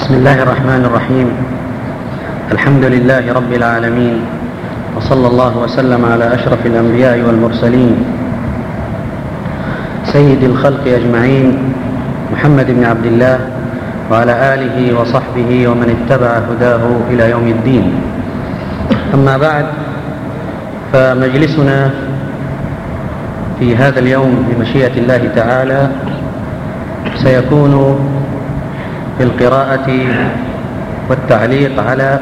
بسم الله الرحمن الرحيم. الحمد لله رب العالمين، وصلى الله وسلم على أشرف الأنبياء والمرسلين سيد الخلق أجمعين محمد بن عبد الله وعلى آله وصحبه ومن اتبع هداه إلى يوم الدين. أما بعد، فمجلسنا في هذا اليوم بمشيئة الله تعالى سيكون في القراءة والتعليق على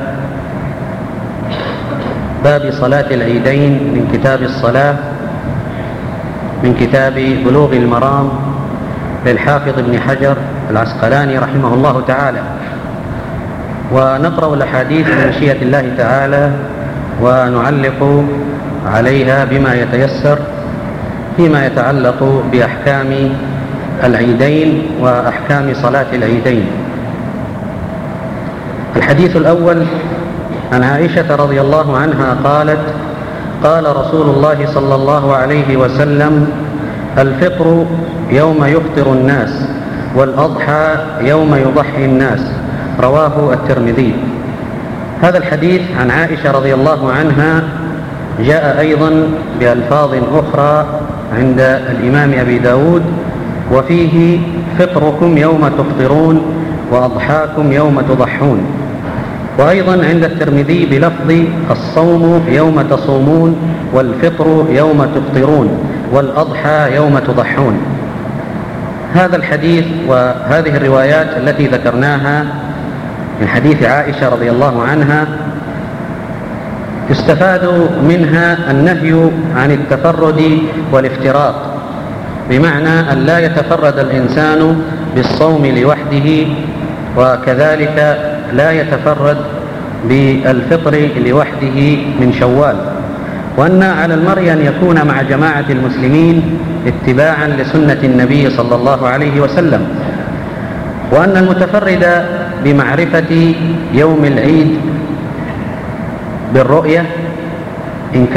باب صلاة العيدين من كتاب الصلاة من كتاب بلوغ المرام للحافظ ابن حجر العسقلاني رحمه الله تعالى، ونقرأ الأحاديث بمشيئة الله تعالى ونعلق عليها بما يتيسر فيما يتعلق بأحكام العيدين وأحكام صلاة العيدين. الحديث الأول عن عائشة رضي الله عنها قالت: قال رسول الله صلى الله عليه وسلم: الفطر يوم يفطر الناس، والأضحى يوم يضحي الناس. رواه الترمذي. هذا الحديث عن عائشة رضي الله عنها جاء أيضا بألفاظ أخرى عند الإمام أبي داود، وفيه: فطركم يوم تفطرون وأضحاكم يوم تضحون. وأيضا عند الترمذي بلفظ: الصوم يوم تصومون، والفطر يوم تفطرون، والأضحى يوم تضحون. هذا الحديث وهذه الروايات التي ذكرناها من حديث عائشة رضي الله عنها يستفاد منها النهي عن التفرد والافتراط، بمعنى أن لا يتفرد الإنسان بالصوم لوحده، وكذلك لا يتفرد بالفطر لوحده من شوال، وأن على المرء أن يكون مع جماعة المسلمين اتباعا لسنة النبي صلى الله عليه وسلم، وأن المتفرد بمعرفة يوم العيد بالرؤية إن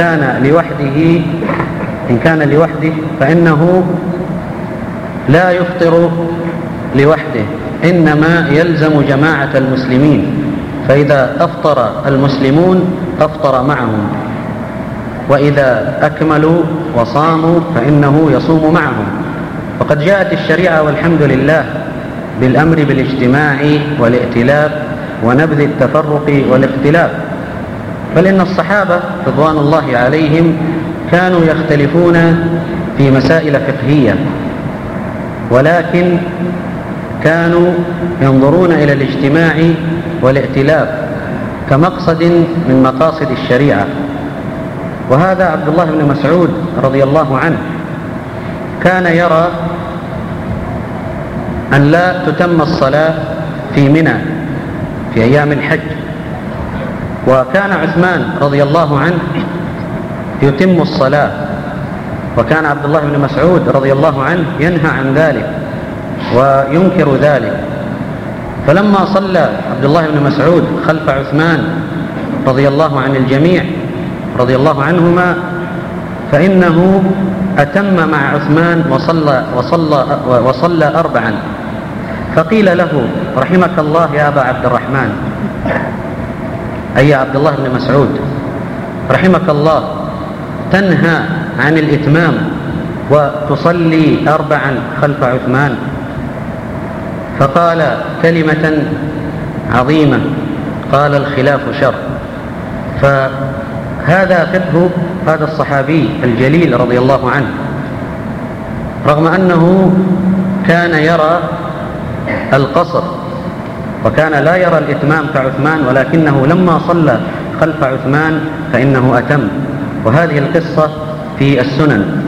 كان لوحده فإنه لا يفطر لوحده، إنما يلزم جماعة المسلمين، فإذا أفطر المسلمون أفطر معهم، وإذا أكملوا وصاموا فإنه يصوم معهم. وقد جاءت الشريعة والحمد لله بالأمر بالاجتماع والائتلاف ونبذ التفرق والاختلاف، بل إن الصحابة رضوان الله عليهم كانوا يختلفون في مسائل فقهية، ولكن كانوا ينظرون إلى الاجتماع والائتلاف كمقصد من مقاصد الشريعة. وهذا عبد الله بن مسعود رضي الله عنه كان يرى أن لا تتم الصلاة في منى في أيام الحج، وكان عثمان رضي الله عنه يتم الصلاة، وكان عبد الله بن مسعود رضي الله عنه ينهى عن ذلك وينكر ذلك. فلما صلى عبد الله بن مسعود خلف عثمان رضي الله عن الجميع رضي الله عنهما، فإنه أتم مع عثمان وصلى أربعا، فقيل له: رحمك الله يا أبا عبد الرحمن، أي عبد الله بن مسعود، رحمك الله، تنهى عن الإتمام وتصلي أربعا خلف عثمان؟ فقال كلمة عظيمة، قال: الخلاف شر. فهذا فقه هذا الصحابي الجليل رضي الله عنه، رغم أنه كان يرى القصر وكان لا يرى الإتمام كعثمان، ولكنه لما صلى خلف عثمان فإنه أتم. وهذه القصة في السنن.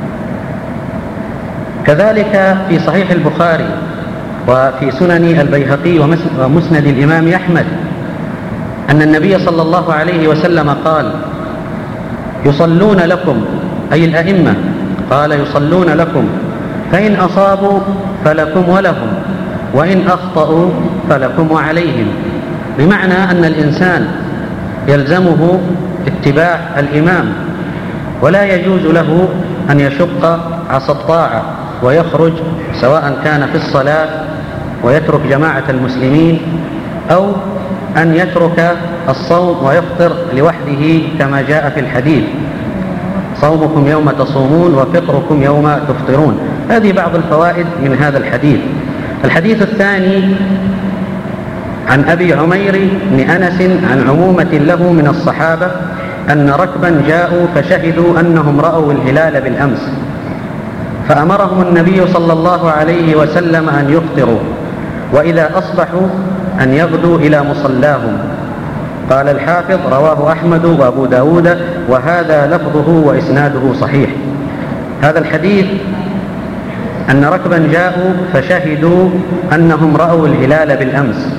كذلك في صحيح البخاري وفي سنن البيهقي ومسند الإمام أحمد أن النبي صلى الله عليه وسلم قال: يصلون لكم، أي الأئمة، قال: يصلون لكم، فإن أصابوا فلكم ولهم، وإن أخطأوا فلكم وعليهم. بمعنى أن الإنسان يلزمه اتباع الإمام، ولا يجوز له أن يشق عصا الطاعة ويخرج، سواء كان في الصلاة ويترك جماعة المسلمين، أو أن يترك الصوم ويفطر لوحده كما جاء في الحديث: صومكم يوم تصومون وفطركم يوم تفطرون. هذه بعض الفوائد من هذا الحديث. الحديث الثاني عن أبي عمير بن أنس عن عمومة له من الصحابة أن ركبا جاءوا فشهدوا أنهم رأوا الهلال بالأمس، فأمرهم النبي صلى الله عليه وسلم أن يفطروا، وإذا أصبحوا أن يغدوا إلى مصلاهم. قال الحافظ: رواه أحمد وأبو داود، وهذا لفظه وإسناده صحيح. هذا الحديث أن ركبا جاءوا فشهدوا أنهم رأوا الهلال بالأمس،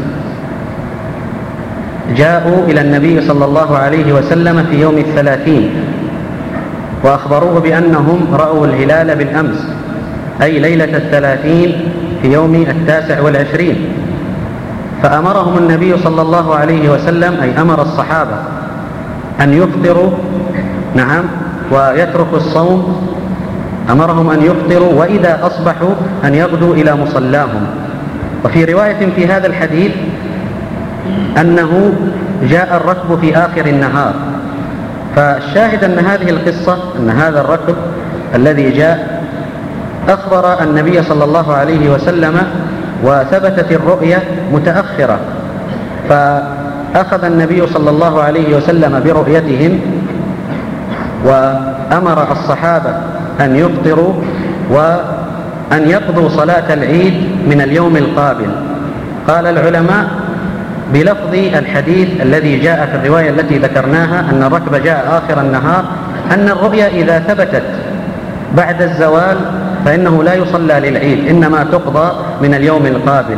جاءوا إلى النبي صلى الله عليه وسلم في يوم 30 وأخبروه بأنهم رأوا الهلال بالأمس، أي ليلة 30 في يوم 29، فأمرهم النبي صلى الله عليه وسلم، أي أمر الصحابة أن يفطروا، نعم، ويتركوا الصوم. أمرهم أن يفطروا، وإذا أصبحوا أن يغدوا إلى مصلاهم. وفي رواية في هذا الحديث أنه جاء الركب في آخر النهار، فالشاهد أن هذه القصة، أن هذا الركب الذي جاء أخبر النبي صلى الله عليه وسلم، وثبتت الرؤية متأخرة، فأخذ النبي صلى الله عليه وسلم برؤيتهم وأمر الصحابة أن يفطروا وأن يقضوا صلاة العيد من اليوم القابل. قال العلماء بلفظ الحديث الذي جاء في الرواية التي ذكرناها أن الركب جاء آخر النهار، أن الرؤية إذا ثبتت بعد الزوال فإنه لا يصلى للعيد، إنما تقضى من اليوم القابل.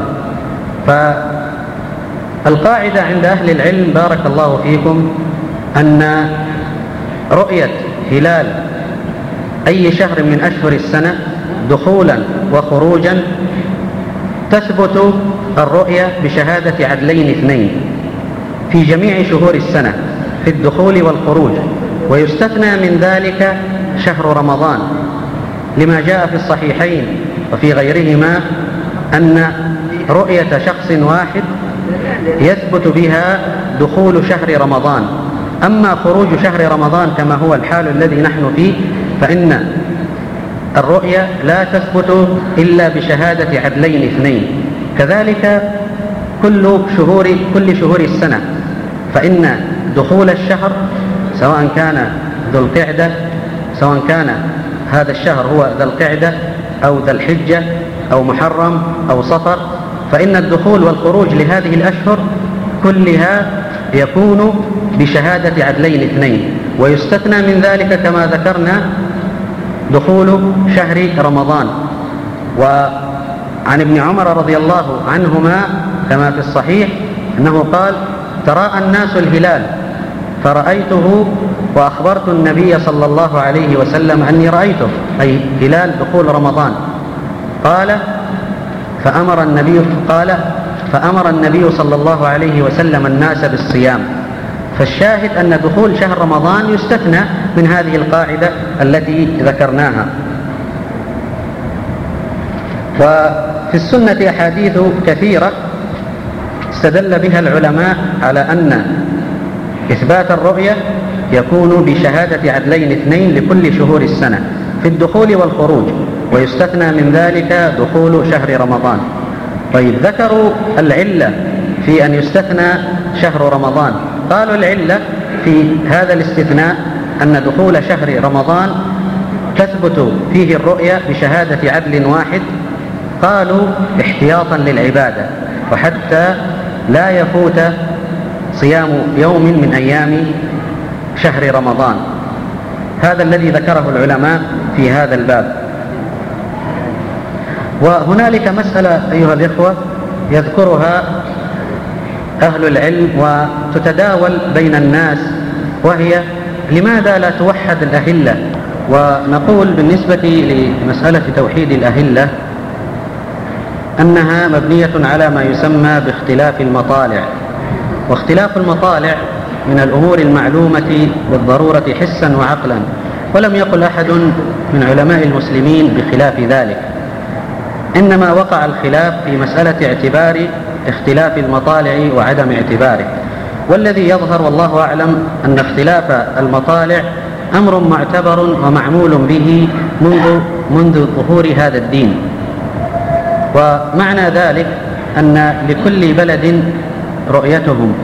فالقاعدة عند أهل العلم بارك الله فيكم أن رؤية هلال أي شهر من أشهر السنة دخولا وخروجا تثبت الرؤية بشهادة عدلين اثنين في جميع شهور السنة في الدخول والخروج، ويستثنى من ذلك شهر رمضان، لما جاء في الصحيحين وفي غيرهما أن رؤية شخص واحد يثبت بها دخول شهر رمضان. أما خروج شهر رمضان كما هو الحال الذي نحن فيه فإن الرؤية لا تثبت إلا بشهادة عدلين اثنين. كذلك كل شهور السنة، فإن دخول الشهر سواء كان ذو القعدة، سواء كان هذا الشهر هو ذا القعدة أو ذا الحجة أو محرم أو صفر، فإن الدخول والخروج لهذه الأشهر كلها يكون بشهادة عدلين اثنين، ويستثنى من ذلك كما ذكرنا دخول شهر رمضان. وعن ابن عمر رضي الله عنهما كما في الصحيح أنه قال: تراءى الناس الهلال فرأيته وأخبرت النبي صلى الله عليه وسلم أني رأيته، أي هلال دخول رمضان. قال: فأمر النبي صلى الله عليه وسلم الناس بالصيام. فالشاهد أن دخول شهر رمضان يستثنى من هذه القاعدة التي ذكرناها. وفي السنة أحاديث كثيرة استدل بها العلماء على أن إثبات الرؤية يكون بشهادة عدلين اثنين لكل شهور السنة في الدخول والخروج، ويستثنى من ذلك دخول شهر رمضان. طيب، ذكروا العلة في أن يستثنى شهر رمضان. قالوا العلة في هذا الاستثناء أن دخول شهر رمضان تثبت فيه الرؤية بشهادة عدل واحد. قالوا احتياطا للعبادة، وحتى لا يفوت صيام يوم من أيام شهر رمضان. هذا الذي ذكره العلماء في هذا الباب. وهنالك مسألة أيها الإخوة يذكرها أهل العلم وتتداول بين الناس، وهي: لماذا لا توحد الأهلة؟ ونقول بالنسبة لمسألة توحيد الأهلة أنها مبنية على ما يسمى باختلاف المطالع، واختلاف المطالع من الأمور المعلومة بالضرورة حسا وعقلا، ولم يقل أحد من علماء المسلمين بخلاف ذلك، إنما وقع الخلاف في مسألة اعتبار اختلاف المطالع وعدم اعتباره. والذي يظهر والله أعلم أن اختلاف المطالع أمر معتبر ومعمول به منذ ظهور هذا الدين. ومعنى ذلك أن لكل بلد رؤيتهم،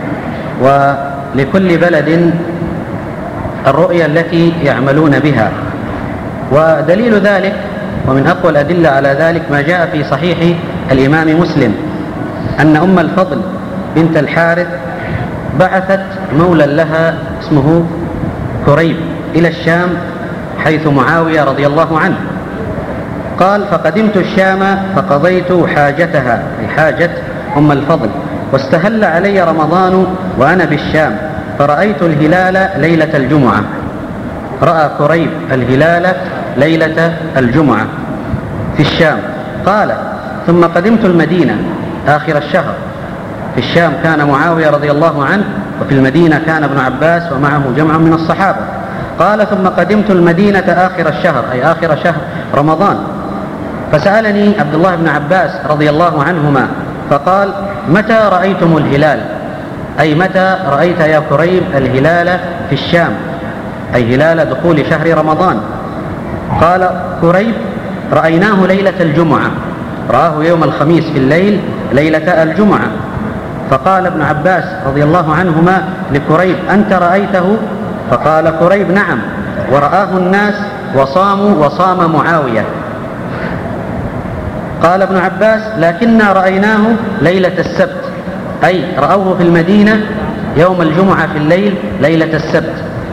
ولكل بلد الرؤية التي يعملون بها. ودليل ذلك ومن أقوى الأدلة على ذلك ما جاء في صحيح الإمام مسلم أن أم الفضل بنت الحارث بعثت مولا لها اسمه كريب إلى الشام حيث معاوية رضي الله عنه. قال: فقدمت الشام فقضيت حاجتها، أي حاجة أم الفضل، واستهل علي رمضان وأنا بالشام، فرأيت الهلال ليلة الجمعة. رأى كريب الهلال ليلة الجمعة في الشام. قال: ثم قدمت المدينة آخر الشهر. في الشام كان معاوية رضي الله عنه، وفي المدينة كان ابن عباس ومعه جمع من الصحابة. قال: ثم قدمت المدينة آخر الشهر، أي آخر شهر رمضان، فسألني عبد الله بن عباس رضي الله عنهما فقال: متى رأيتم الهلال؟ أي متى رأيت يا كريب الهلال في الشام، أي هلال دخول شهر رمضان؟ قال كريب: رأيناه ليلة الجمعة، رآه يوم الخميس في الليل ليلة الجمعة. فقال ابن عباس رضي الله عنهما لكريب: أنت رأيته؟ فقال كريب: نعم، ورآه الناس وصاموا وصام معاوية. قال ابن عباس: لكننا رأيناه ليلة السبت، أي رأوه في المدينة يوم الجمعة في الليل ليلة السبت،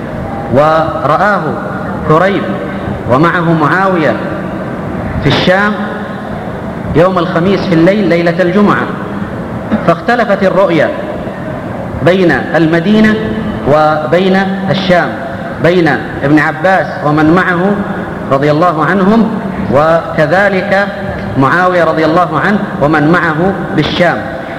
ورآه كريب ومعه معاوية في الشام يوم الخميس في الليل ليلة الجمعة. فاختلفت الرؤية بين المدينة وبين الشام، بين ابن عباس ومن معه رضي الله عنهم، وكذلك معاوية رضي الله عنه ومن معه بالشام.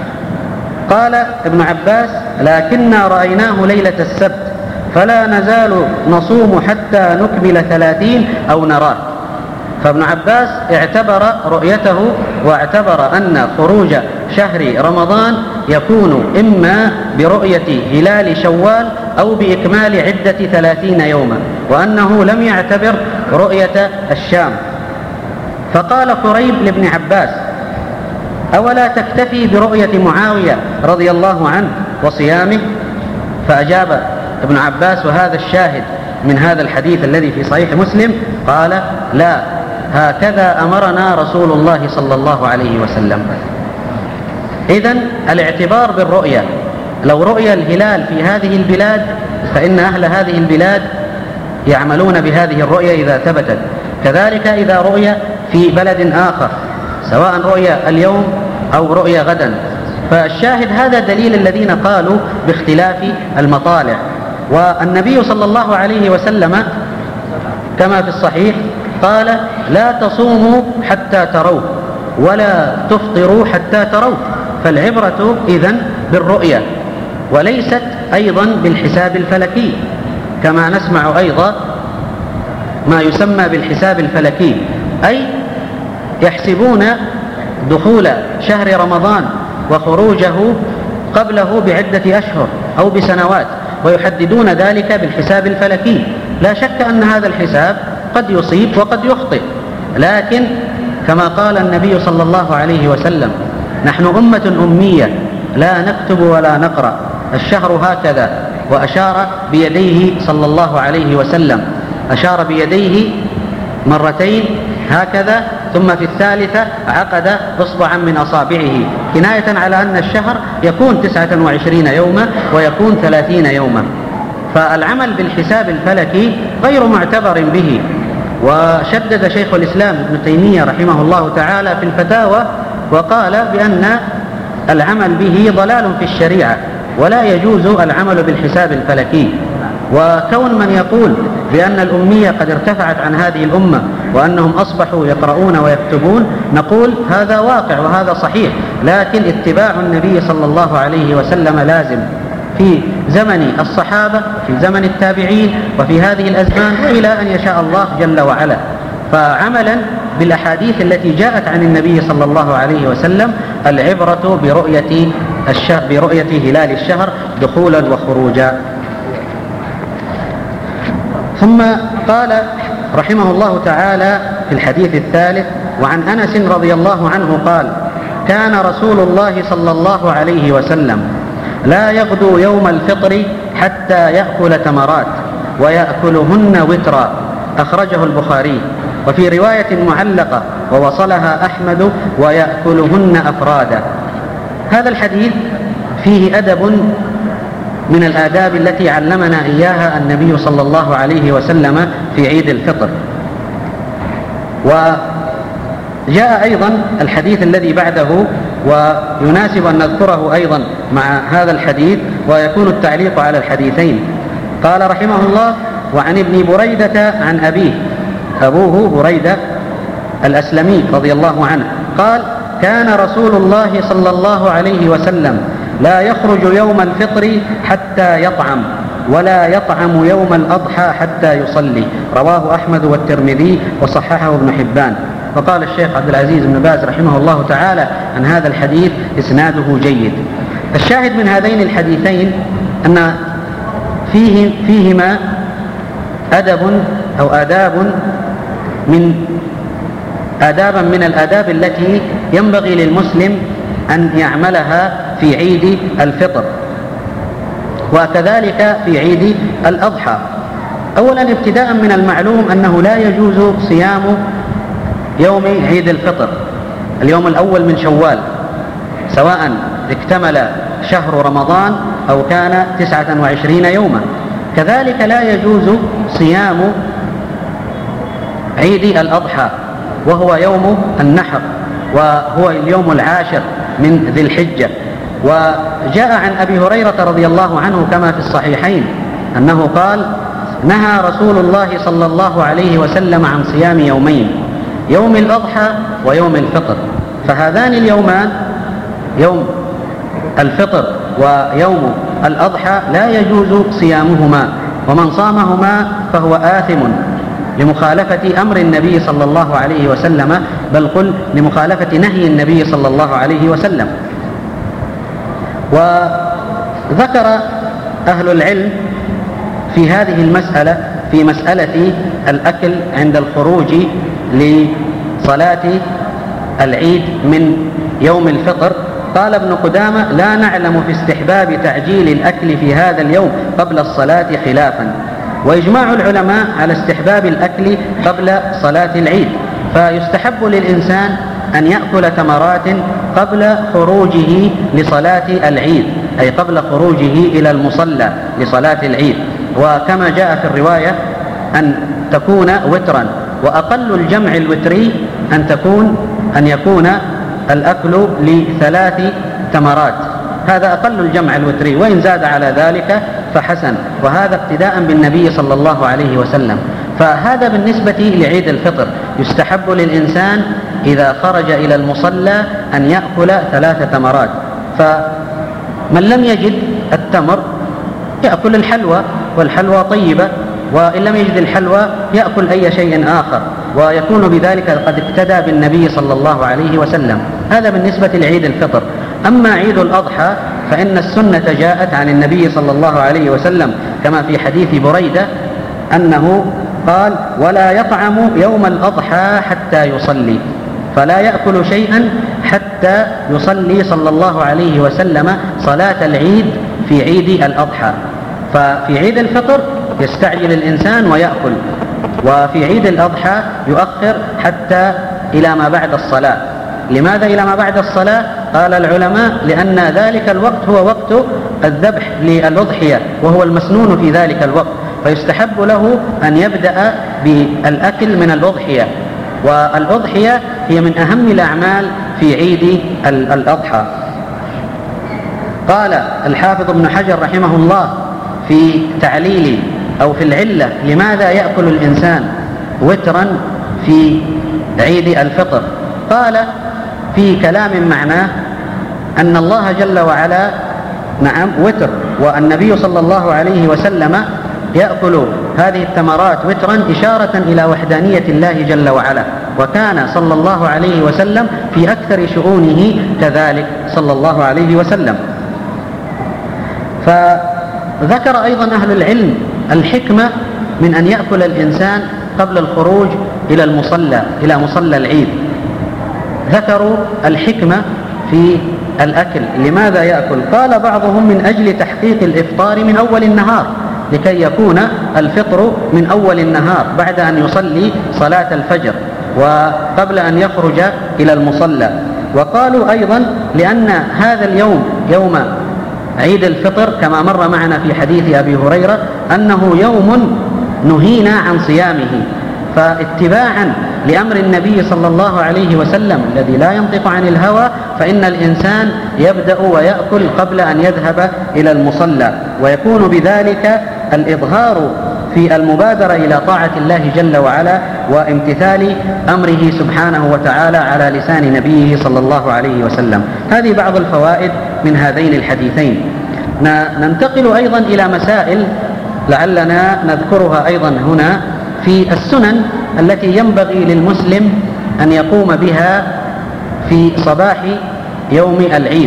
قال ابن عباس: لكننا رأيناه ليلة السبت، فلا نزال نصوم حتى نكمل 30 أو نراه. فابن عباس اعتبر رؤيته واعتبر أن خروج شهر رمضان يكون إما برؤية هلال شوال أو بإكمال عدة 30 يوما، وأنه لم يعتبر رؤية الشام. فقال قريب لابن عباس: أولا تكتفي برؤية معاوية رضي الله عنه وصيامه؟ فأجاب ابن عباس، وهذا الشاهد من هذا الحديث الذي في صحيح مسلم، قال: لا، هكذا أمرنا رسول الله صلى الله عليه وسلم. إذن الاعتبار بالرؤية، لو رؤي الهلال في هذه البلاد فإن أهل هذه البلاد يعملون بهذه الرؤية إذا ثبتت، كذلك إذا رؤي في بلد آخر، سواء رؤي اليوم أو رؤي غدا. فالشاهد هذا دليل الذين قالوا باختلاف المطالع. والنبي صلى الله عليه وسلم كما في الصحيح قال: لا تصوموا حتى تروا ولا تفطروا حتى تروا. فالعبرة إذن بالرؤية، وليست أيضا بالحساب الفلكي، كما نسمع أيضا ما يسمى بالحساب الفلكي، أي يحسبون دخول شهر رمضان وخروجه قبله بعدة أشهر أو بسنوات، ويحددون ذلك بالحساب الفلكي. لا شك أن هذا الحساب قد يصيب وقد يخطئ، لكن كما قال النبي صلى الله عليه وسلم: نحن أمة أمية لا نكتب ولا نقرأ، الشهر هكذا. وأشار بيديه صلى الله عليه وسلم، أشار بيديه مرتين هكذا، ثم في الثالثة عقد إصبعا من أصابعه، كناية على أن الشهر يكون 29 يوما ويكون 30 يوما. فالعمل بالحساب الفلكي غير معتبر به. وشدد شيخ الإسلام ابن تيمية رحمه الله تعالى في الفتاوى وقال بأن العمل به ضلال في الشريعة، ولا يجوز العمل بالحساب الفلكي. وكون من يقول بأن الأمية قد ارتفعت عن هذه الأمة وأنهم أصبحوا يقرؤون ويكتبون، نقول هذا واقع وهذا صحيح، لكن اتباع النبي صلى الله عليه وسلم لازم في زمن الصحابة، في زمن التابعين، وفي هذه الأزمان إلى أن يشاء الله جل وعلا. فعملا بالأحاديث التي جاءت عن النبي صلى الله عليه وسلم: العبرة برؤية هلال الشهر دخولا وخروجا. ثم قال رحمه الله تعالى في الحديث الثالث: وعن أنس رضي الله عنه قال: كان رسول الله صلى الله عليه وسلم لا يغدو يوم الفطر حتى يأكل تمرات ويأكلهن وترا، أخرجه البخاري. وفي رواية معلقة ووصلها أحمد: ويأكلهن أفرادا. هذا الحديث فيه أدب من الآداب التي علمنا إياها النبي صلى الله عليه وسلم في عيد الفطر. وجاء أيضا الحديث الذي بعده، ويناسب أن نذكره أيضا مع هذا الحديث ويكون التعليق على الحديثين. قال رحمه الله: وعن ابن بريدة عن أبيه، أبوه بريدة الأسلمي رضي الله عنه، قال: كان رسول الله صلى الله عليه وسلم لا يخرج يوم الفطر حتى يطعم، ولا يطعم يوم الأضحى حتى يصلي. رواه أحمد والترمذي وصححه ابن حبان. وقال الشيخ عبد العزيز بن باز رحمه الله تعالى عن هذا الحديث: إسناده جيد. الشاهد من هذين الحديثين أن فيهما أدب أو آدابا من الآداب التي ينبغي للمسلم أن يعملها في عيد الفطر، وكذلك في عيد الأضحى. أولا، ابتداء من المعلوم أنه لا يجوز صيام يوم عيد الفطر، اليوم الأول من شوال، سواء اكتمل شهر رمضان أو كان 29 يوما. كذلك لا يجوز صيام عيد الأضحى وهو يوم النحر، وهو اليوم العاشر من ذي الحجة. وجاء عن أبي هريرة رضي الله عنه كما في الصحيحين أنه قال: نهى رسول الله صلى الله عليه وسلم عن صيام يومين، يوم الأضحى ويوم الفطر. فهذان اليومان، يوم الفطر ويوم الأضحى، لا يجوز صيامهما، ومن صامهما فهو آثم لمخالفة أمر النبي صلى الله عليه وسلم، بل قل لمخالفة نهي النبي صلى الله عليه وسلم. وذكر أهل العلم في هذه المسألة، في مسألة الأكل عند الخروج لصلاة العيد من يوم الفطر، قال ابن قدامة: لا نعلم في استحباب تعجيل الأكل في هذا اليوم قبل الصلاة خلافا. وإجماع العلماء على استحباب الأكل قبل صلاة العيد، فيستحب للإنسان أن يأكل تمرات قبل خروجه لصلاة العيد، أي قبل خروجه إلى المصلى لصلاة العيد. وكما جاء في الرواية أن تكون وترا، وأقل الجمع الوتري أن يكون الأكل ل3 تمرات، هذا أقل الجمع الوتري، وإن زاد على ذلك فحسن، وهذا اقتداء بالنبي صلى الله عليه وسلم. فهذا بالنسبة لعيد الفطر، يستحب للإنسان إذا خرج إلى المصلى أن يأكل 3 تمرات. فمن لم يجد التمر يأكل الحلوى، والحلوى طيبة، وإن لم يجد الحلوى يأكل أي شيء آخر، ويكون بذلك قد اقتدى بالنبي صلى الله عليه وسلم. هذا بالنسبة لعيد الفطر. أما عيد الأضحى فإن السنة جاءت عن النبي صلى الله عليه وسلم كما في حديث بريدة أنه قال: ولا يطعم يوم الأضحى حتى يصلي، فلا يأكل شيئا حتى يصلي صلى الله عليه وسلم صلاة العيد في عيد الأضحى. ففي عيد الفطر يستعجل الإنسان ويأكل، وفي عيد الأضحى يؤخر حتى إلى ما بعد الصلاة. لماذا إلى ما بعد الصلاة؟ قال العلماء: لأن ذلك الوقت هو وقت الذبح للأضحية، وهو المسنون في ذلك الوقت، فيستحب له أن يبدأ بالأكل من الأضحية، والأضحية هي من أهم الأعمال في عيد الأضحى. قال الحافظ ابن حجر رحمه الله في تعليل أو في العلة لماذا يأكل الإنسان وترا في عيد الفطر، قال في كلام معناه أن الله جل وعلا نعم وتر، والنبي صلى الله عليه وسلم يأكل هذه الثمرات وترا إشارة إلى وحدانية الله جل وعلا، وكان صلى الله عليه وسلم في أكثر شؤونه كذلك صلى الله عليه وسلم. فذكر أيضا أهل العلم الحكمة من أن يأكل الإنسان قبل الخروج إلى المصلى، إلى مصلى العيد. ذكروا الحكمة في الأكل، لماذا يأكل؟ قال بعضهم من أجل تحقيق الإفطار من أول النهار، لكي يكون الفطر من أول النهار بعد أن يصلي صلاة الفجر وقبل أن يخرج إلى المصلى. وقالوا أيضا لأن هذا اليوم يوم عيد الفطر كما مر معنا في حديث أبي هريرة أنه يوم نهينا عن صيامه، فاتباعا لأمر النبي صلى الله عليه وسلم الذي لا ينطق عن الهوى فإن الإنسان يبدأ ويأكل قبل أن يذهب إلى المصلى، ويكون بذلك الإظهار في المبادرة إلى طاعة الله جل وعلا وامتثال أمره سبحانه وتعالى على لسان نبيه صلى الله عليه وسلم. هذه بعض الفوائد من هذين الحديثين. ننتقل أيضا إلى مسائل لعلنا نذكرها أيضا هنا في السنن التي ينبغي للمسلم أن يقوم بها في صباح يوم العيد.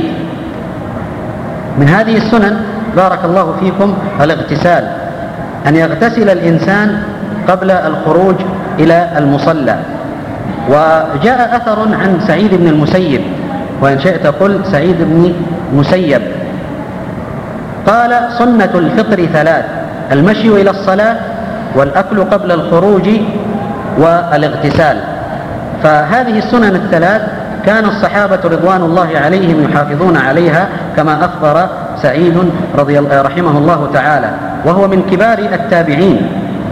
من هذه السنن بارك الله فيكم الاغتسال، أن يغتسل الإنسان قبل الخروج إلى المصلى. وجاء أثر عن سعيد بن المسيب، وإن شئت قل سعيد بن مسيب، قال سنة الفطر ثلاث: المشي إلى الصلاة، والأكل قبل الخروج، والاغتسال. فهذه السنن الثلاث كان الصحابة رضوان الله عليهم يحافظون عليها كما أخبر سعيد رحمه الله تعالى، وهو من كبار التابعين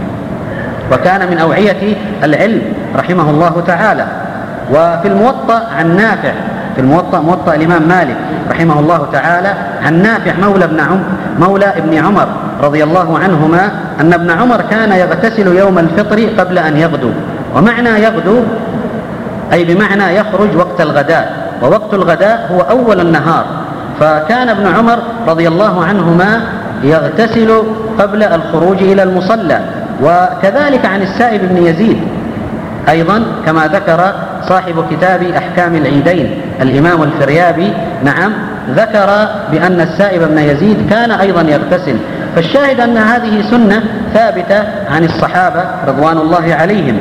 وكان من أوعية العلم رحمه الله تعالى. وفي الموطأ عن نافع، في الموطأ موطأ الإمام مالك رحمه الله تعالى عن نافع مولى ابن عمر رضي الله عنهما أن ابن عمر كان يغتسل يوم الفطر قبل أن يغدو. ومعنى يغدو أي بمعنى يخرج وقت الغداء، ووقت الغداء هو أول النهار، فكان ابن عمر رضي الله عنهما يغتسل قبل الخروج إلى المصلى. وكذلك عن السائب بن يزيد أيضا كما ذكر صاحب كتاب أحكام العيدين الإمام الفريابي، نعم، ذكر بأن السائب بن يزيد كان أيضا يغتسل. فالشاهد أن هذه سنة ثابتة عن الصحابة رضوان الله عليهم.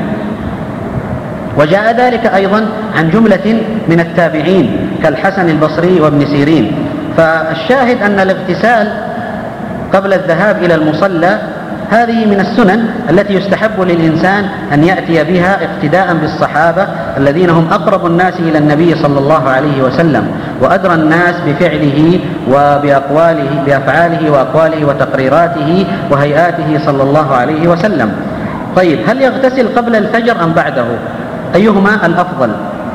وجاء ذلك أيضا عن جملة من التابعين كالحسن البصري وابن سيرين. فالشاهد أن الاغتسال قبل الذهاب إلى المصلى هذه من السنن التي يستحب للإنسان أن يأتي بها اقتداء بالصحابة الذين هم أقرب الناس إلى النبي صلى الله عليه وسلم وأدرى الناس بفعله بأفعاله وأقواله وتقريراته وهيئاته صلى الله عليه وسلم. طيب، هل يغتسل قبل الفجر أم بعده؟ أيهما الأفضل؟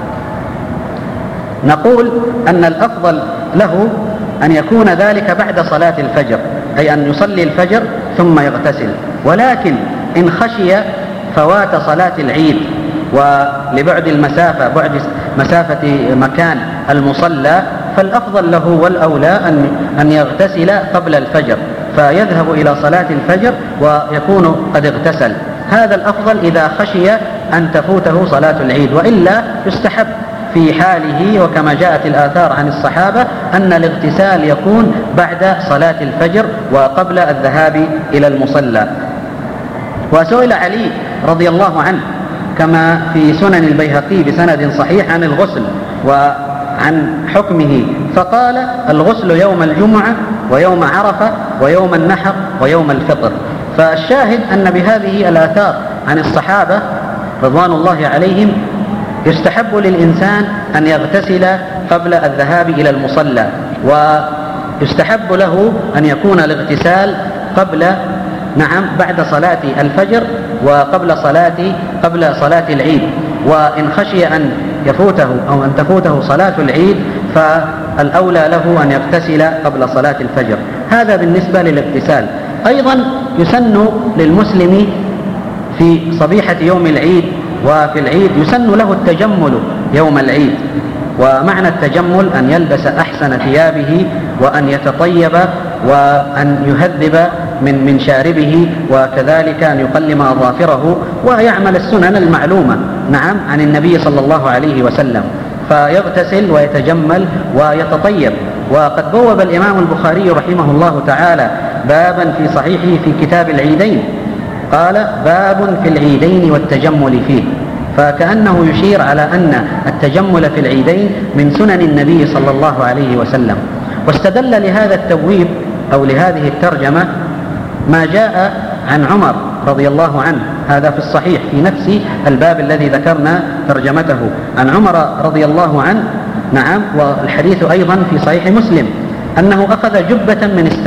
نقول أن الأفضل له أن يكون ذلك بعد صلاة الفجر، أي أن يصلي الفجر ثم يغتسل. ولكن إن خشي فوات صلاة العيد ولبعد المسافة، بعد مسافة مكان المصلى، فالأفضل له والأولى أن يغتسل قبل الفجر، فيذهب إلى صلاة الفجر ويكون قد اغتسل. هذا الأفضل إذا خشي أن تفوته صلاة العيد. وإلا يستحب في حاله، وكما جاءت الآثار عن الصحابة أن الاغتسال يكون بعد صلاة الفجر وقبل الذهاب إلى المصلى. وسئل علي رضي الله عنه كما في سنن البيهقي بسند صحيح عن الغسل وعن حكمه، فقال: الغسل يوم الجمعة ويوم عرفة ويوم النحر ويوم الفطر. فالشاهد أن بهذه الآثار عن الصحابة رضوان الله عليهم يستحب للإنسان أن يغتسل قبل الذهاب إلى المصلى، ويستحب له أن يكون الاغتسال بعد صلاة الفجر وقبل صلاة العيد. وإن خشي أن يفوته أو أن تفوته صلاة العيد فالأولى له أن يغتسل قبل صلاة الفجر. هذا بالنسبة للاغتسال. أيضا يسن للمسلم في صبيحة يوم العيد وفي العيد يسن له التجمل يوم العيد. ومعنى التجمل أن يلبس أحسن ثيابه وأن يتطيب وأن يهذب من شاربه، وكذلك أن يقلم أظافره ويعمل السنن المعلومة نعم عن النبي صلى الله عليه وسلم، فيغتسل ويتجمل ويتطيب. وقد بوب الإمام البخاري رحمه الله تعالى بابا في صحيحه في كتاب العيدين، قال: باب في العيدين والتجمل فيه، فكأنه يشير على أن التجمل في العيدين من سنن النبي صلى الله عليه وسلم. واستدل لهذا التبويب أو لهذه الترجمة ما جاء عن عمر رضي الله عنه، هذا في الصحيح في نفس الباب الذي ذكرنا ترجمته، عن عمر رضي الله عنه نعم، والحديث أيضا في صحيح مسلم، أنه أخذ جبة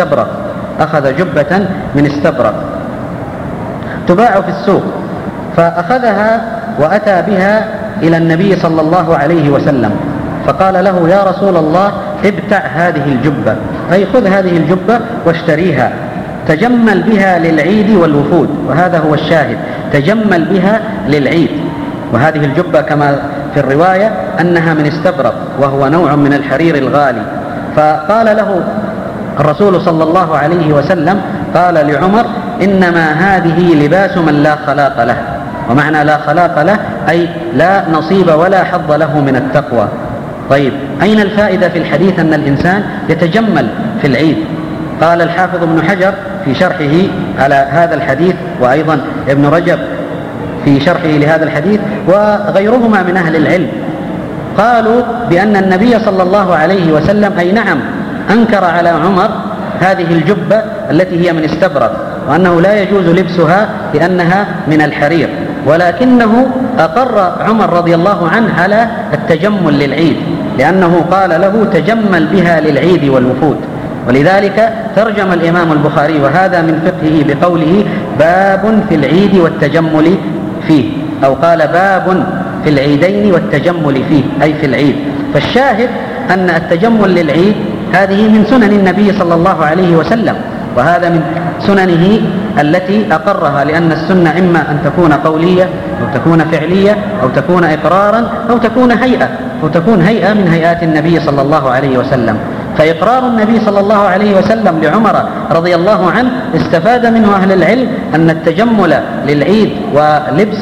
من استبرق تباع في السوق، فأخذها وأتى بها إلى النبي صلى الله عليه وسلم، فقال له: يا رسول الله، ابتع هذه الجبة، أي خذ هذه الجبة واشتريها، تجمل بها للعيد والوفود. وهذا هو الشاهد، تجمل بها للعيد. وهذه الجبة كما في الرواية أنها من استبرق، وهو نوع من الحرير الغالي. فقال له الرسول صلى الله عليه وسلم، قال لعمر: إنما هذه لباس من لا خلاق له. ومعنى لا خلاق له أي لا نصيب ولا حظ له من التقوى. طيب، أين الفائدة في الحديث أن الإنسان يتجمل في العيد؟ قال الحافظ ابن حجر في شرحه على هذا الحديث، وأيضا ابن رجب في شرحه لهذا الحديث، وغيرهما من أهل العلم، قالوا بأن النبي صلى الله عليه وسلم أي نعم أنكر على عمر هذه الجبة التي هي من استبرق، وأنه لا يجوز لبسها لأنها من الحرير، ولكنه أقر عمر رضي الله عنه على التجمل للعيد، لأنه قال له: تجمل بها للعيد والوفود. ولذلك ترجم الإمام البخاري وهذا من فقهه بقوله: باب في العيد والتجمل فيه، أو قال: باب في العيدين والتجمل فيه، أي في العيد. فالشاهد أن التجمل للعيد هذه من سنن النبي صلى الله عليه وسلم، وهذا من سننه التي أقرها، لأن السنة إما أن تكون قولية أو تكون فعلية أو تكون إقرارا أو تكون هيئة من هيئات النبي صلى الله عليه وسلم. فإقرار النبي صلى الله عليه وسلم لعمر رضي الله عنه استفاد منه أهل العلم أن التجمل للعيد ولبس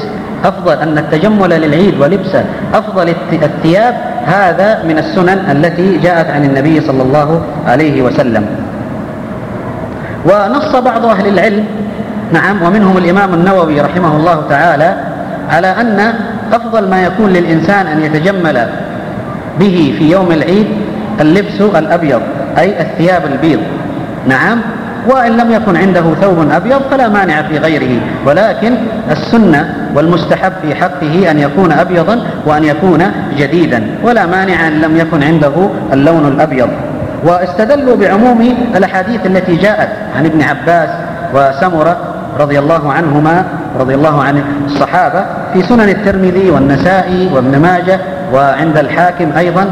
ولبس أفضل الثياب هذا من السنن التي جاءت عن النبي صلى الله عليه وسلم. ونص بعض أهل العلم نعم، ومنهم الإمام النووي رحمه الله تعالى، على أن أفضل ما يكون للإنسان أن يتجمل به في يوم العيد اللبس الأبيض، أي الثياب البيض نعم، وإن لم يكن عنده ثوب أبيض فلا مانع في غيره، ولكن السنة والمستحب في حقه أن يكون أبيضا وأن يكون جديدا، ولا مانع أن لم يكن عنده اللون الأبيض. واستدلوا بعموم الأحاديث التي جاءت عن ابن عباس وسمرة رضي الله عنهما، رضي الله عن الصحابة، في سنن الترمذي والنسائي وابن ماجه وعند الحاكم أيضا،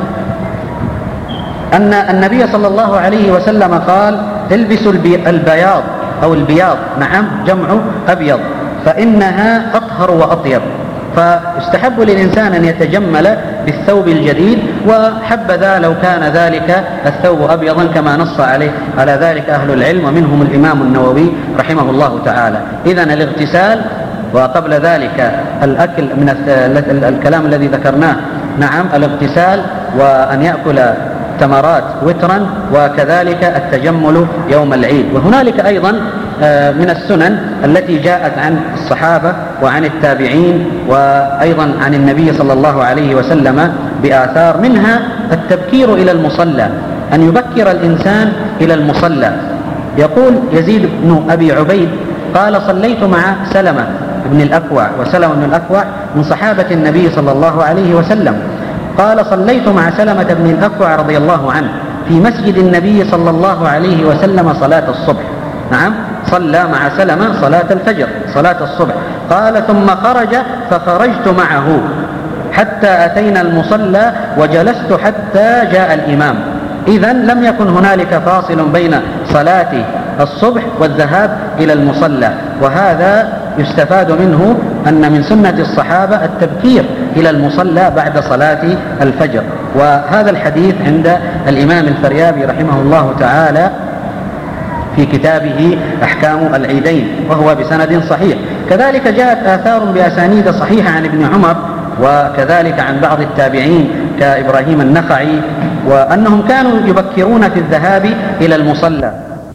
أن النبي صلى الله عليه وسلم قال: البسوا البياض أو البياض نعم جمع أبيض، فإنها أطهر وأطيب. فيستحب للإنسان أن يتجمل بالثوب الجديد، وحبذا لو كان ذلك الثوب أبيضا كما نص على ذلك أهل العلم، ومنهم الإمام النووي رحمه الله تعالى. إذن الاغتسال، وقبل ذلك الأكل من الكلام الذي ذكرناه نعم، الاغتسال وأن يأكل تمرات وترا، وكذلك التجمل يوم العيد. وهنالك أيضا من السنن التي جاءت عن الصحابة وعن التابعين وأيضا عن النبي صلى الله عليه وسلم بآثار، منها التبكير إلى المصلى، أن يبكر الإنسان إلى المصلى. يقول يزيد بن أبي عبيد قال: صليت مع سلمة بن الأكوع، وسلمة بن الأكوع من صحابة النبي صلى الله عليه وسلم، قال: صليت مع سلمة بن الأكوع رضي الله عنه في مسجد النبي صلى الله عليه وسلم صلاة الصبح. نعم، صلى مع سلمة صلاة الفجر، صلاة الصبح. قال: ثم خرج فخرجت معه حتى أتينا المصلى وجلست حتى جاء الإمام. إذن لم يكن هنالك فاصل بين صلاة الصبح والذهاب إلى المصلى. وهذا يستفاد منه أن من سنة الصحابة التبكير إلى المصلى بعد صلاة الفجر. وهذا الحديث عند الإمام الفريابي رحمه الله تعالى في كتابه أحكام العيدين، وهو بسند صحيح. كذلك جاءت آثار بأسانيد صحيحة عن ابن عمر، وكذلك عن بعض التابعين كإبراهيم النخعي، وأنهم كانوا يبكرون في الذهاب إلى المصلى.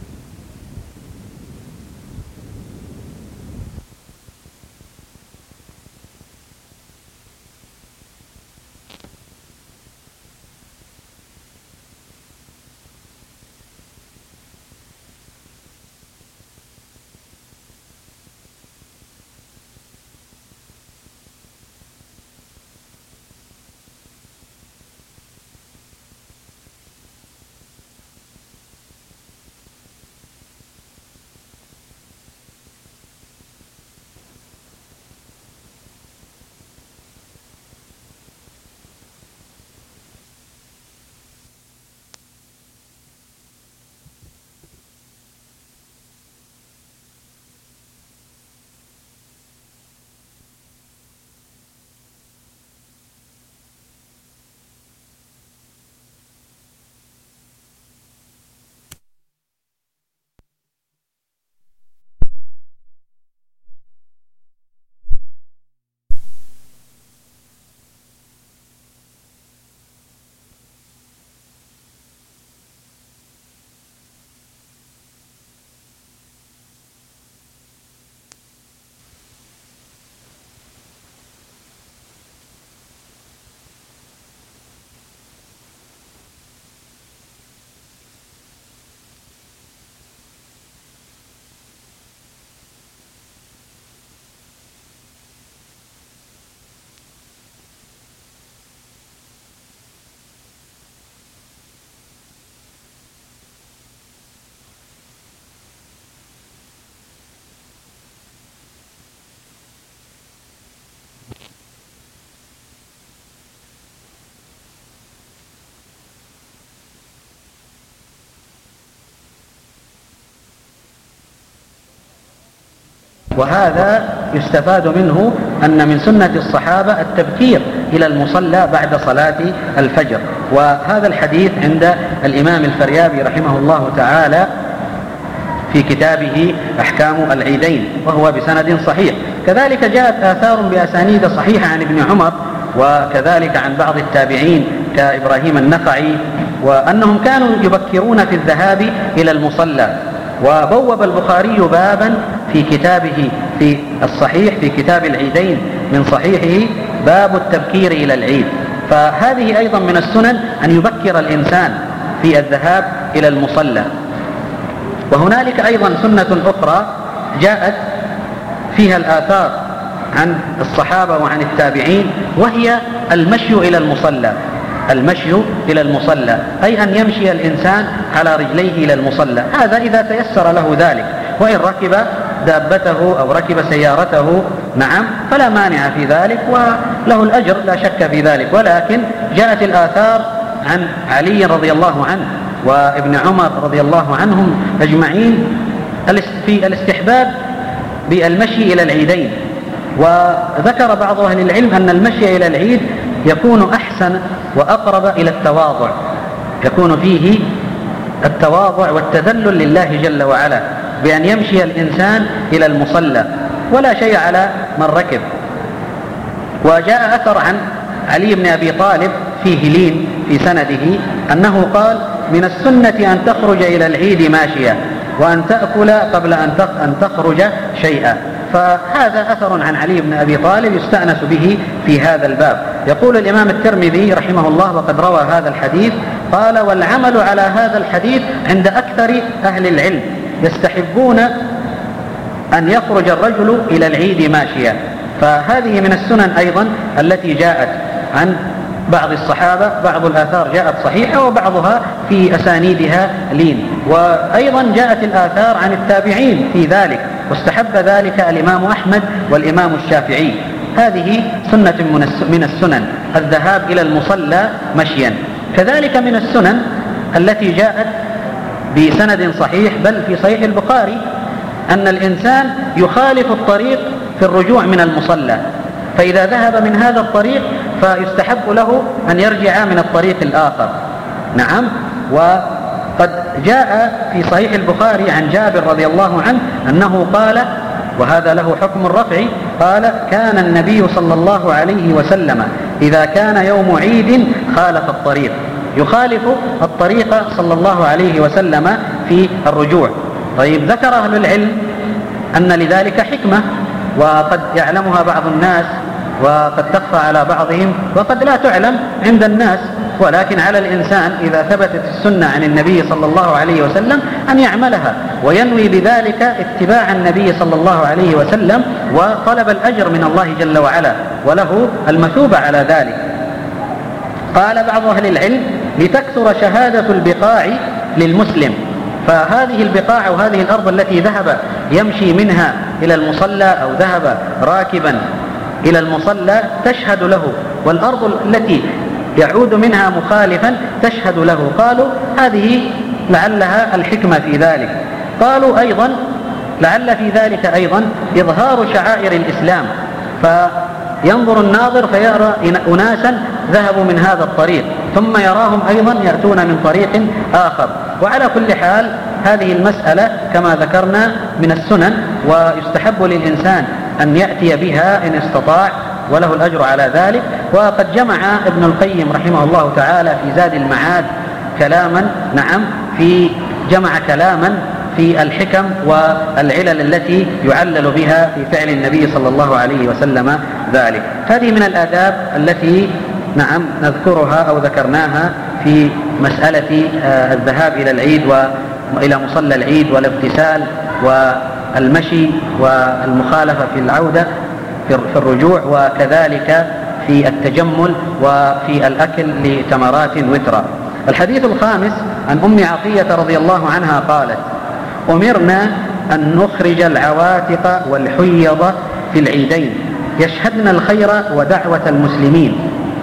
وهذا يستفاد منه أن من سنة الصحابة التبكير إلى المصلى بعد صلاة الفجر. وهذا الحديث عند الإمام الفريابي رحمه الله تعالى في كتابه أحكام العيدين، وهو بسند صحيح. كذلك جاءت آثار بأسانيد صحيحة عن ابن عمر، وكذلك عن بعض التابعين كإبراهيم النخعي، وأنهم كانوا يبكرون في الذهاب إلى المصلى. وبوب البخاري بابا في كتابه في الصحيح في كتاب العيدين من صحيحه، باب التبكير إلى العيد. فهذه أيضا من السنن أن يبكر الإنسان في الذهاب إلى المصلى. وهنالك أيضا سنة أخرى جاءت فيها الآثار عن الصحابة وعن التابعين، وهي المشي إلى المصلى. المشي إلى المصلى أي أن يمشي الإنسان على رجليه إلى المصلى، هذا إذا تيسر له ذلك، وإن ركب دابته أو ركب سيارته نعم فلا مانع في ذلك، وله الأجر لا شك في ذلك. ولكن جاءت الآثار عن علي رضي الله عنه وابن عمر رضي الله عنهم أجمعين في الاستحباب بالمشي إلى العيدين. وذكر بعض أهل العلم أن المشي إلى العيد يكون أحسن وأقرب إلى التواضع، يكون فيه التواضع والتذلل لله جل وعلا، بأن يمشي الإنسان إلى المصلى ولا شيء على من ركب. وجاء أثر عن علي بن أبي طالب فيه لين في سنده أنه قال: من السنة أن تخرج إلى العيد ماشيا، وأن تأكل قبل أن تخرج شيئا. فهذا أثر عن علي بن أبي طالب يستأنس به في هذا الباب. يقول الإمام الترمذي رحمه الله وقد روى هذا الحديث، قال: والعمل على هذا الحديث عند أكثر أهل العلم، يستحبون أن يخرج الرجل إلى العيد ماشيا. فهذه من السنن أيضا التي جاءت عن بعض الصحابة، بعض الآثار جاءت صحيحة وبعضها في أسانيدها لين. وأيضا جاءت الآثار عن التابعين في ذلك، واستحب ذلك الإمام أحمد والإمام الشافعي. هذه سنة من السنن الذهاب إلى المصلى مشيا. كذلك من السنن التي جاءت بسند صحيح بل في صحيح البخاري أن الإنسان يخالف الطريق في الرجوع من المصلى، فإذا ذهب من هذا الطريق فيستحب له أن يرجع من الطريق الآخر. نعم. قد جاء في صحيح البخاري عن جابر رضي الله عنه أنه قال، وهذا له حكم الرفع، قال: كان النبي صلى الله عليه وسلم إذا كان يوم عيد خالف الطريق، يخالف الطريق صلى الله عليه وسلم في الرجوع. طيب، ذكر أهل العلم أن لذلك حكمة، وقد يعلمها بعض الناس وقد تخفى على بعضهم وقد لا تعلم عند الناس، ولكن على الإنسان إذا ثبتت السنة عن النبي صلى الله عليه وسلم أن يعملها وينوي بذلك اتباع النبي صلى الله عليه وسلم وطلب الأجر من الله جل وعلا، وله المثوبة على ذلك. قال بعض أهل العلم: لتكثر شهادة البقاع للمسلم، فهذه البقاع وهذه الأرض التي ذهب يمشي منها إلى المصلى أو ذهب راكبا إلى المصلى تشهد له، والأرض التي يعود منها مخالفا تشهد له. قالوا هذه لعلها الحكمة في ذلك. قالوا أيضا لعل في ذلك أيضا إظهار شعائر الإسلام، فينظر الناظر فيرى أناسا ذهبوا من هذا الطريق ثم يراهم أيضا يأتون من طريق آخر. وعلى كل حال هذه المسألة كما ذكرنا من السنن، ويستحب للإنسان أن يأتي بها إن استطاع، وله الأجر على ذلك. وقد جمع ابن القيم رحمه الله تعالى في زاد المعاد كلاما، جمع كلاما في الحكم والعلل التي يعلل بها في فعل النبي صلى الله عليه وسلم ذلك. هذه من الآداب التي نذكرها أو ذكرناها في مسألة الذهاب إلى العيد وإلى مصلى العيد والاغتسال والمشي والمخالفة في العودة في الرجوع، وكذلك في التجمل وفي الأكل لتمرات وترا. الحديث الخامس عن أم عطية رضي الله عنها قالت: أمرنا أن نخرج العواتق والحيض في العيدين يشهدن الخير ودعوة المسلمين،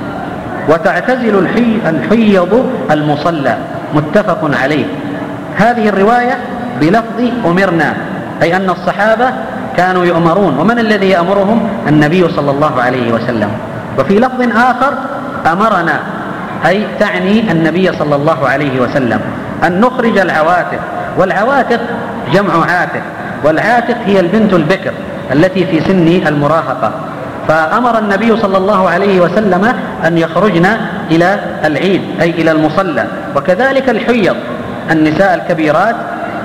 وتعتزل الحيض المصلى. متفق عليه. هذه الرواية بلفظ أمرنا، أي أن الصحابة كانوا يؤمرون، ومن الذي يأمرهم؟ النبي صلى الله عليه وسلم. وفي لفظ آخر أمرنا، أي تعني النبي صلى الله عليه وسلم، أن نخرج العواتق. والعواتق جمع عاتق، والعاتق هي البنت البكر التي في سن المراهقة. فأمر النبي صلى الله عليه وسلم أن يخرجن إلى العيد أي إلى المصلى. وكذلك الحيض النساء الكبيرات،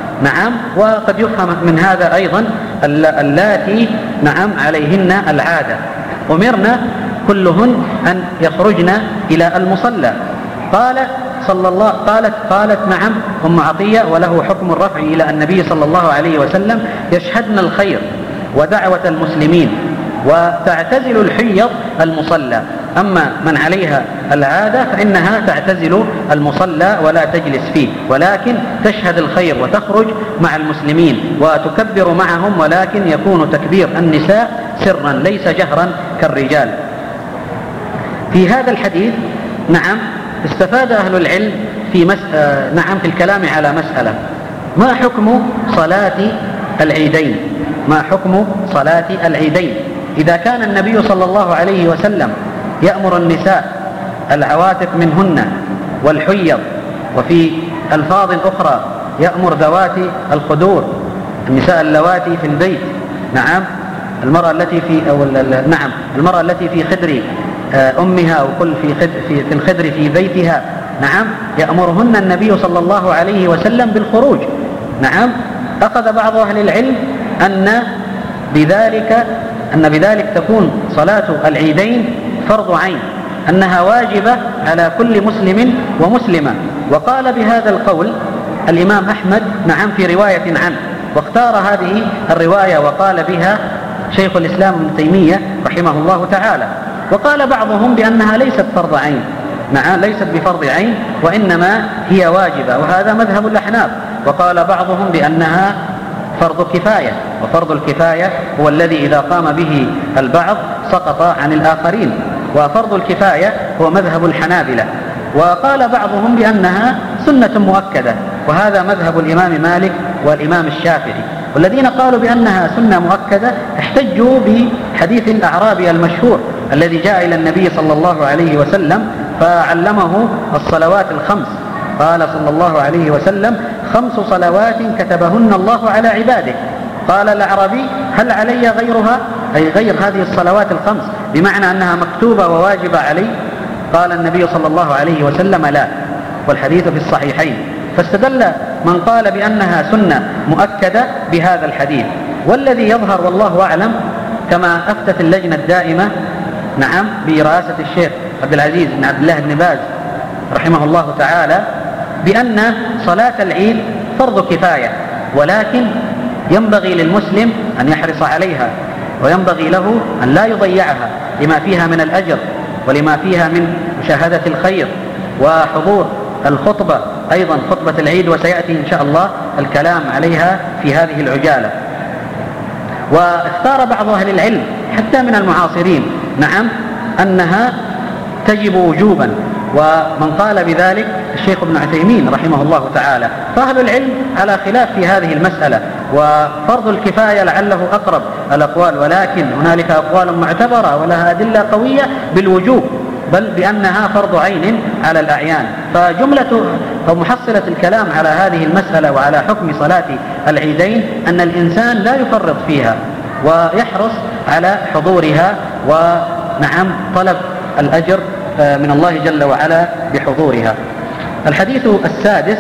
وقد يفهم من هذا أيضا اللاتي عليهن العادة، أمرنا كلهن أن يخرجن إلى المصلى. قالت نعم أم عطية، وله حكم الرفع إلى النبي صلى الله عليه وسلم: يشهدن الخير ودعوة المسلمين، وتعتزل الحيض المصلى. أما من عليها العادة فإنها تعتزل المصلى ولا تجلس فيه، ولكن تشهد الخير وتخرج مع المسلمين وتكبر معهم، ولكن يكون تكبير النساء سرا ليس جهرا كالرجال. في هذا الحديث استفاد أهل العلم في الكلام على مسألة: ما حكم صلاة العيدين؟ ما حكم صلاة العيدين إذا كان النبي صلى الله عليه وسلم يأمر النساء العواتق منهن والحيض، وفي ألفاظ أخرى يأمر ذواتي الخدور، النساء اللواتي في البيت، المرأة التي في خدر أمها أو في الخدر في بيتها، يأمرهن النبي صلى الله عليه وسلم بالخروج. أخذ بعض أهل العلم أن بذلك تكون صلاة العيدين فرض عين، أنها واجبة على كل مسلم ومسلمة. وقال بهذا القول الإمام أحمد في رواية عنه، واختار هذه الرواية وقال بها شيخ الإسلام ابن تيمية رحمه الله تعالى. وقال بعضهم بأنها ليست فرض عين، ليست بفرض عين، وإنما هي واجبة، وهذا مذهب الأحناف. وقال بعضهم بأنها فرض كفاية، وفرض الكفاية هو الذي إذا قام به البعض سقط عن الآخرين، وفرض الكفاية هو مذهب الحنابلة. وقال بعضهم بأنها سنة مؤكدة، وهذا مذهب الإمام مالك والإمام الشافعي. والذين قالوا بأنها سنة مؤكدة احتجوا بحديث الأعرابي المشهور الذي جاء إلى النبي صلى الله عليه وسلم فعلمه الصلوات الخمس، قال صلى الله عليه وسلم: 5 صلوات كتبهن الله على عباده. قال الأعرابي: هل علي غيرها؟ أي غير هذه الصلوات ال5، بمعنى أنها مكتوبة وواجبة علي؟ قال النبي صلى الله عليه وسلم: لا، والحديث في الصحيحين. فاستدل من قال بأنها سنة مؤكدة بهذا الحديث. والذي يظهر والله أعلم كما أفتت اللجنة الدائمة برئاسة الشيخ عبد العزيز بن عبد الله بن باز رحمه الله تعالى، بأن صلاة العيد فرض كفاية، ولكن ينبغي للمسلم أن يحرص عليها، وينبغي له أن لا يضيعها لما فيها من الأجر، ولما فيها من مشاهدة الخير وحضور الخطبة، أيضا خطبة العيد، وسيأتي إن شاء الله الكلام عليها في هذه العجالة. واختار بعض أهل العلم حتى من المعاصرين أنها تجب وجوبا، ومن قال بذلك الشيخ ابن عثيمين رحمه الله تعالى. فأهل العلم على خلاف في هذه المسألة، وفرض الكفاية لعله أقرب الأقوال، ولكن هنالك أقوال معتبرة ولها أدلة قوية بالوجوب، بل بأنها فرض عين على الأعيان. فجملة أو محصلة الكلام على هذه المسألة وعلى حكم صلاة العيدين أن الإنسان لا يفرط فيها، ويحرص على حضورها، طلب الأجر من الله جل وعلا بحضورها. الحديث السادس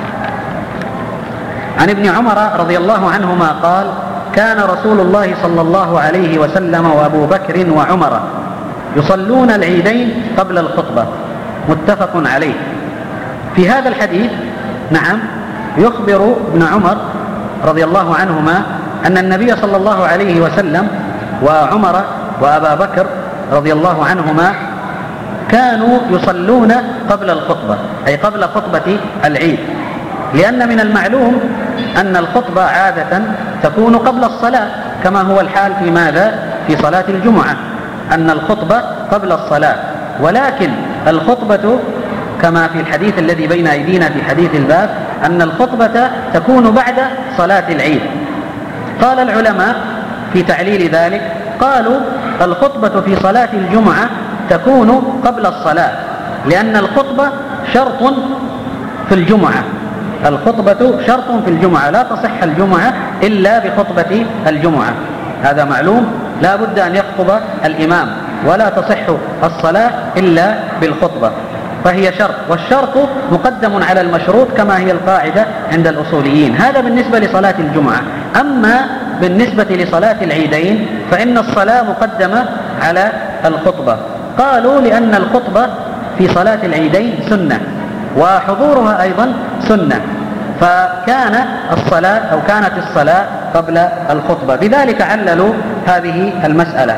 عن ابن عمر رضي الله عنهما قال: كان رسول الله صلى الله عليه وسلم وأبو بكر وعمر يصلون العيدين قبل الخطبة، متفق عليه. في هذا الحديث يخبر ابن عمر رضي الله عنهما أن النبي صلى الله عليه وسلم وعمر وأبا بكر رضي الله عنهما كانوا يصلون قبل الخطبة، أي قبل خطبة العيد، لأن من المعلوم أن الخطبة عادة تكون قبل الصلاة، كما هو الحال في ماذا؟ في صلاة الجمعة، أن الخطبة قبل الصلاة. ولكن الخطبة كما في الحديث الذي بين أيدينا في حديث الباب أن الخطبة تكون بعد صلاة العيد. قال العلماء في تعليل ذلك، قالوا: الخطبة في صلاة الجمعة تكون قبل الصلاة، لأن الخطبة شرط في الجمعة، الخطبة شرط في الجمعة، لا تصح الجمعة إلا بخطبة الجمعة، هذا معلوم، لا بد أن يخطب الإمام، ولا تصح الصلاة إلا بالخطبة، فهي شرط، والشرط مقدم على المشروط كما هي القاعدة عند الأصوليين. هذا بالنسبة لصلاة الجمعة. أما بالنسبة لصلاة العيدين فإن الصلاة مقدمة على الخطبة. قالوا لأن الخطبة في صلاة العيدين سنة، وحضورها أيضا سنة، فكان الصلاة أو كانت الصلاة قبل الخطبة، بذلك عللوا هذه المسألة.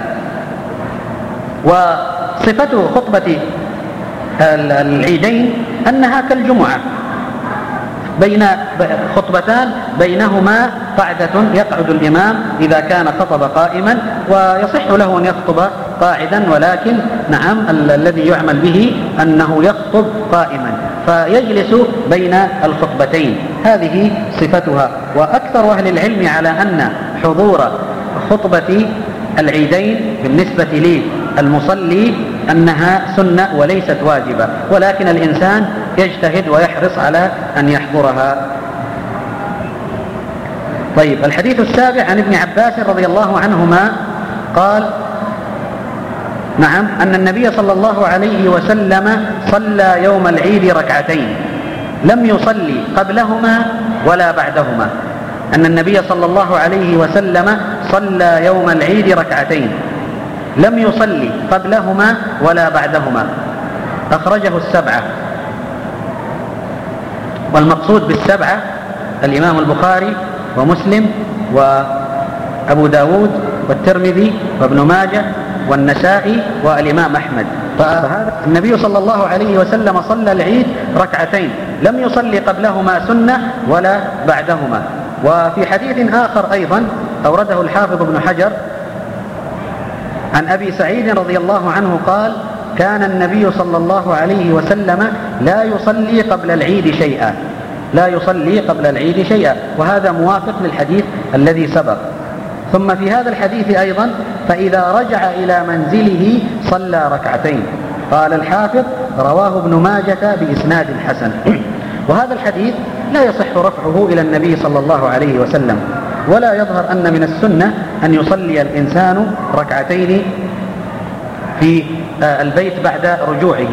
وصفة خطبة العيدين أنها كالجمعة، بين خطبتان بينهما قعدة يقعد الإمام إذا كان خطب قائما، ويصح له أن يخطب قاعدا، ولكن الذي يعمل به أنه يخطب قائما، فيجلس بين الخطبتين، هذه صفتها. وأكثر أهل العلم على أن حضور خطبة العيدين بالنسبة للمصلي أنها سنة وليست واجبة، ولكن الإنسان يجتهد ويحرص على أن يحضرها. طيب، الحديث السابع عن ابن عباس رضي الله عنهما قال: أن النبي صلى الله عليه وسلم صلى يوم العيد ركعتين لم يصلي قبلهما ولا بعدهما. أن النبي صلى الله عليه وسلم صلى يوم العيد ركعتين لم يصلي قبلهما ولا بعدهما. أخرجه السبعة، والمقصود بالسبعة الإمام البخاري ومسلم وأبو داود والترمذي وابن ماجه والنسائي والإمام أحمد. فهذا النبي صلى الله عليه وسلم صلى العيد ركعتين لم يصلي قبلهما سنة ولا بعدهما. وفي حديث آخر أيضا أورده الحافظ ابن حجر عن أبي سعيد رضي الله عنه قال: كان النبي صلى الله عليه وسلم لا يصلي قبل العيد شيئا، لا يصلي قبل العيد شيئا، وهذا موافق للحديث الذي سبق. ثم في هذا الحديث أيضا: فإذا رجع إلى منزله صلى ركعتين. قال الحافظ: رواه ابن ماجة بإسناد حسن. وهذا الحديث لا يصح رفعه إلى النبي صلى الله عليه وسلم، ولا يظهر أن من السنة أن يصلي الإنسان ركعتين في البيت بعد رجوعه.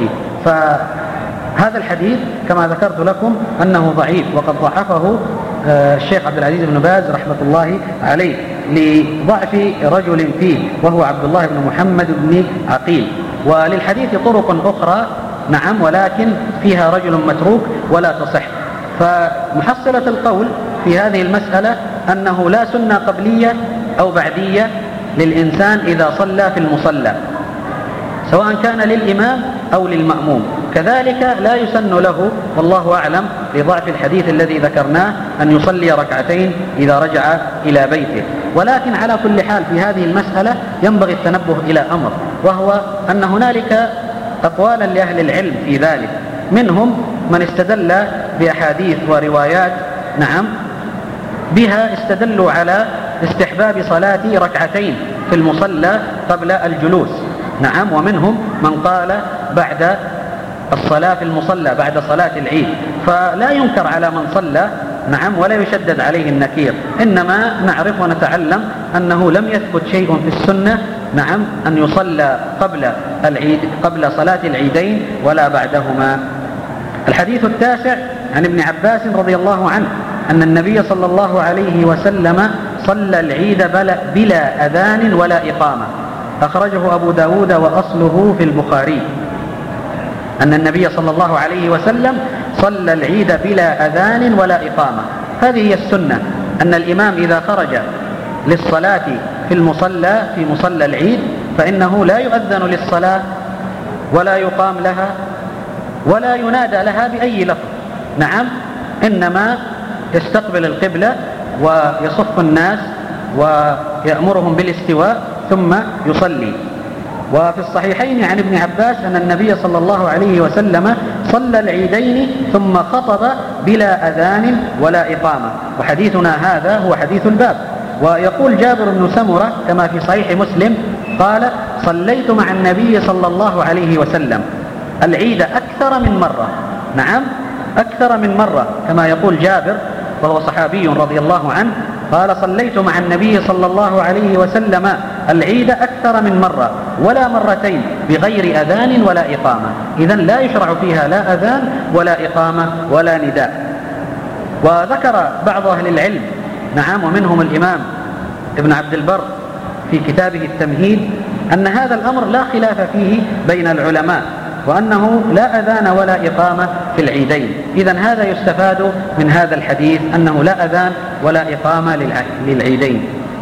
فهذا الحديث كما ذكرت لكم أنه ضعيف، وقد ضعفه الشيخ عبد العزيز بن باز رحمة الله عليه لضعف رجل فيه وهو عبد الله بن محمد بن عقيل. وللحديث طرق أخرى نعم، ولكن فيها رجل متروك ولا تصح. فمحصلة القول في هذه المسألة أنه لا سنة قبلية أو بعدية للإنسان إذا صلى في المصلى، سواء كان للإمام أو للمأموم. كذلك لا يسن له والله أعلم لضعف الحديث الذي ذكرناه أن يصلي ركعتين إذا رجع إلى بيته. ولكن على كل حال في هذه المسألة ينبغي التنبه إلى أمر، وهو أن هنالك أقوالا لأهل العلم في ذلك، منهم من استدل بأحاديث وروايات نعم بها استدلوا على استحباب صلاة ركعتين في المصلى قبل الجلوس نعم، ومنهم من قال بعد الصلاة في المصلى بعد صلاة العيد. فلا ينكر على من صلى نعم، ولا يشدد عليه النكير، إنما نعرف ونتعلم أنه لم يثبت شيء في السنة نعم أن يصلى قبل صلاة العيدين ولا بعدهما. الحديث التاسع عن ابن عباس رضي الله عنه أن النبي صلى الله عليه وسلم صلى العيد بلا أذان ولا إقامة، أخرجه أبو داود وأصله في البخاري. أن النبي صلى الله عليه وسلم صلى العيد بلا أذان ولا إقامة. هذه هي السنة، أن الإمام إذا خرج للصلاة في المصلى في مصلى العيد فإنه لا يؤذن للصلاة ولا يقام لها ولا ينادى لها بأي لفظ نعم، إنما يستقبل القبلة ويصف الناس ويأمرهم بالاستواء ثم يصلي. وفي الصحيحين عن ابن عباس أن النبي صلى الله عليه وسلم صلى العيدين ثم خطب بلا أذان ولا إقامة، وحديثنا هذا هو حديث الباب. ويقول جابر بن سمرة كما في صحيح مسلم قال: صليت مع النبي صلى الله عليه وسلم العيد أكثر من مرة، نعم أكثر من مرة، كما يقول جابر وهو صحابي رضي الله عنه قال: صليت مع النبي صلى الله عليه وسلم العيد أكثر من مرة ولا مرتين بغير أذان ولا إقامة. إذن لا يشرع فيها لا أذان ولا إقامة ولا نداء. وذكر بعض أهل العلم نعم، ومنهم الإمام ابن عبد البر في كتابه التمهيد أن هذا الأمر لا خلاف فيه بين العلماء، وأنه لا أذان ولا إقامة في العيدين. إذن هذا يستفاد من هذا الحديث أنه لا أذان ولا إقامة للعيدين.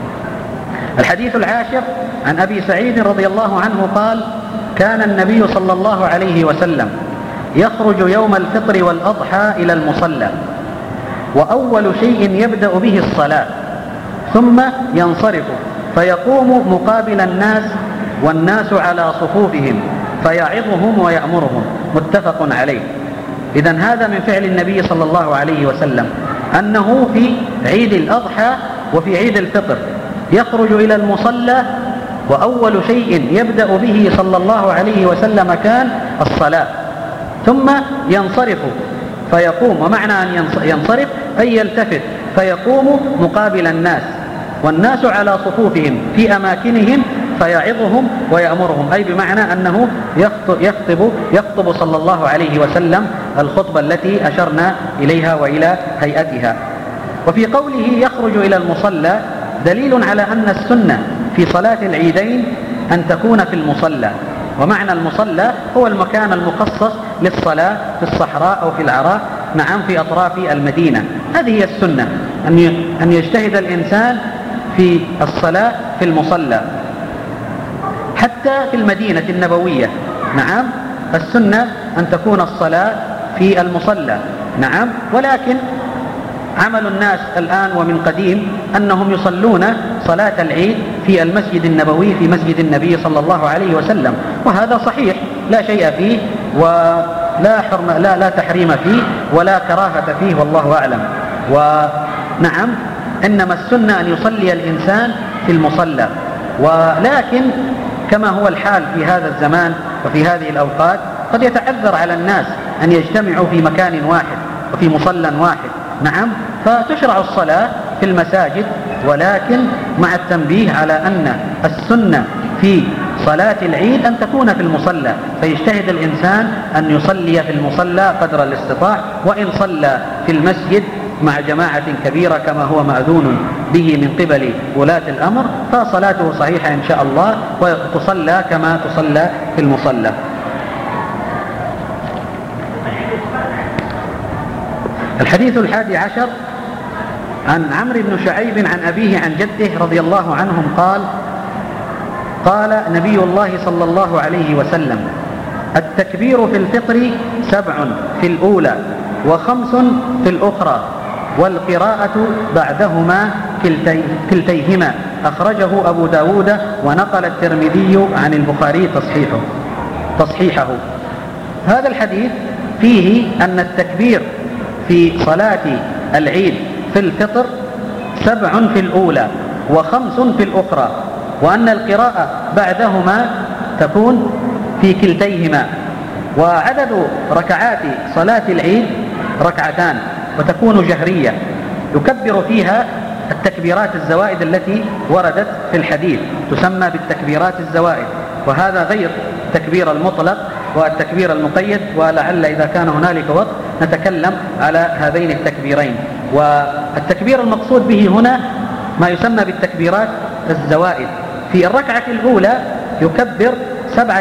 الحديث العاشر عن أبي سعيد رضي الله عنه قال: كان النبي صلى الله عليه وسلم يخرج يوم الفطر والأضحى إلى المصلى، وأول شيء يبدأ به الصلاة، ثم ينصرف فيقوم مقابل الناس والناس على صفوفهم فيعظهم ويأمرهم، متفق عليه. إذن هذا من فعل النبي صلى الله عليه وسلم، أنه في عيد الأضحى وفي عيد الفطر يخرج إلى المصلى، وأول شيء يبدأ به صلى الله عليه وسلم كان الصلاة، ثم ينصرف فيقوم. ومعنى أن ينصرف أي يلتفت فيقوم مقابل الناس والناس على صفوفهم في أماكنهم فيعظهم ويأمرهم، أي بمعنى أنه يخطب صلى الله عليه وسلم الخطبة التي أشرنا إليها وإلى هيئتها. وفي قوله يخرج إلى المصلى دليل على أن السنة في صلاة العيدين أن تكون في المصلى، ومعنى المصلى هو المكان المخصص للصلاة في الصحراء أو في العراء نعم، في أطراف المدينة. هذه هي السنة، أن يجتهد الإنسان في الصلاة في المصلى. حتى في المدينة النبوية نعم السنة أن تكون الصلاة في المصلى نعم، ولكن عمل الناس الآن ومن قديم أنهم يصلون صلاة العيد في المسجد النبوي في مسجد النبي صلى الله عليه وسلم، وهذا صحيح لا شيء فيه ولا لا تحريم فيه ولا كراهة فيه والله أعلم. ونعم إنما السنة أن يصلي الإنسان في المصلى، ولكن كما هو الحال في هذا الزمان وفي هذه الأوقات قد يتعذر على الناس أن يجتمعوا في مكان واحد، وفي مصلى واحد. نعم، فتشرع الصلاة في المساجد، ولكن مع التنبيه على أن السنة في صلاة العيد أن تكون في المصلى، فيجتهد الإنسان أن يصلي في المصلى قدر الاستطاع، وإن صلى في المسجد مع جماعة كبيرة كما هو مأذون به من قبل ولاة الأمر فصلاته صحيحة إن شاء الله، وتصلى كما تصلى في المصلى. الحديث 11 عن عمرو بن شعيب عن أبيه عن جده رضي الله عنهم قال: قال نبي الله صلى الله عليه وسلم: التكبير في الفطر 7 في الأولى و5 في الأخرى، والقراءة بعدهما كلتيهما. أخرجه أبو داود ونقل الترمذي عن البخاري تصحيحه. هذا الحديث فيه أن التكبير في صلاة العيد في الفطر 7 في الأولى و5 في الأخرى، وأن القراءة بعدهما تكون في كلتيهما. وعدد ركعات صلاة العيد 2 وتكون جهرية، يكبر فيها التكبيرات الزوائد التي وردت في الحديث، تسمى بالتكبيرات الزوائد، وهذا غير التكبير المطلق والتكبير المقيد، ولعل إذا كان هنالك وقت نتكلم على هذين التكبيرين. والتكبير المقصود به هنا ما يسمى بالتكبيرات الزوائد. في الركعة الأولى يكبر 7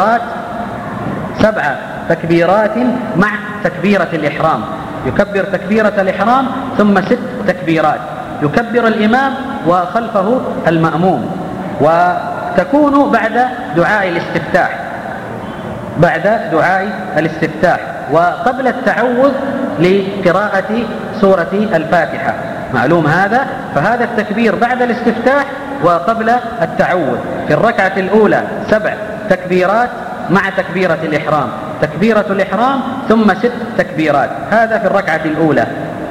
تكبيرات مع تكبيرة الإحرام، يكبر تكبيرة الإحرام ثم 6 تكبيرات، يكبر الإمام وخلفه المأموم، وتكون بعد دعاء الاستفتاح وقبل التعوذ لقراءة سورة الفاتحة، معلوم هذا. فهذا التكبير بعد الاستفتاح وقبل التعوذ. في الركعة الأولى 7 تكبيرات مع تكبيرة الإحرام، تكبيرة الإحرام ثم 6 تكبيرات، هذا في الركعة الأولى.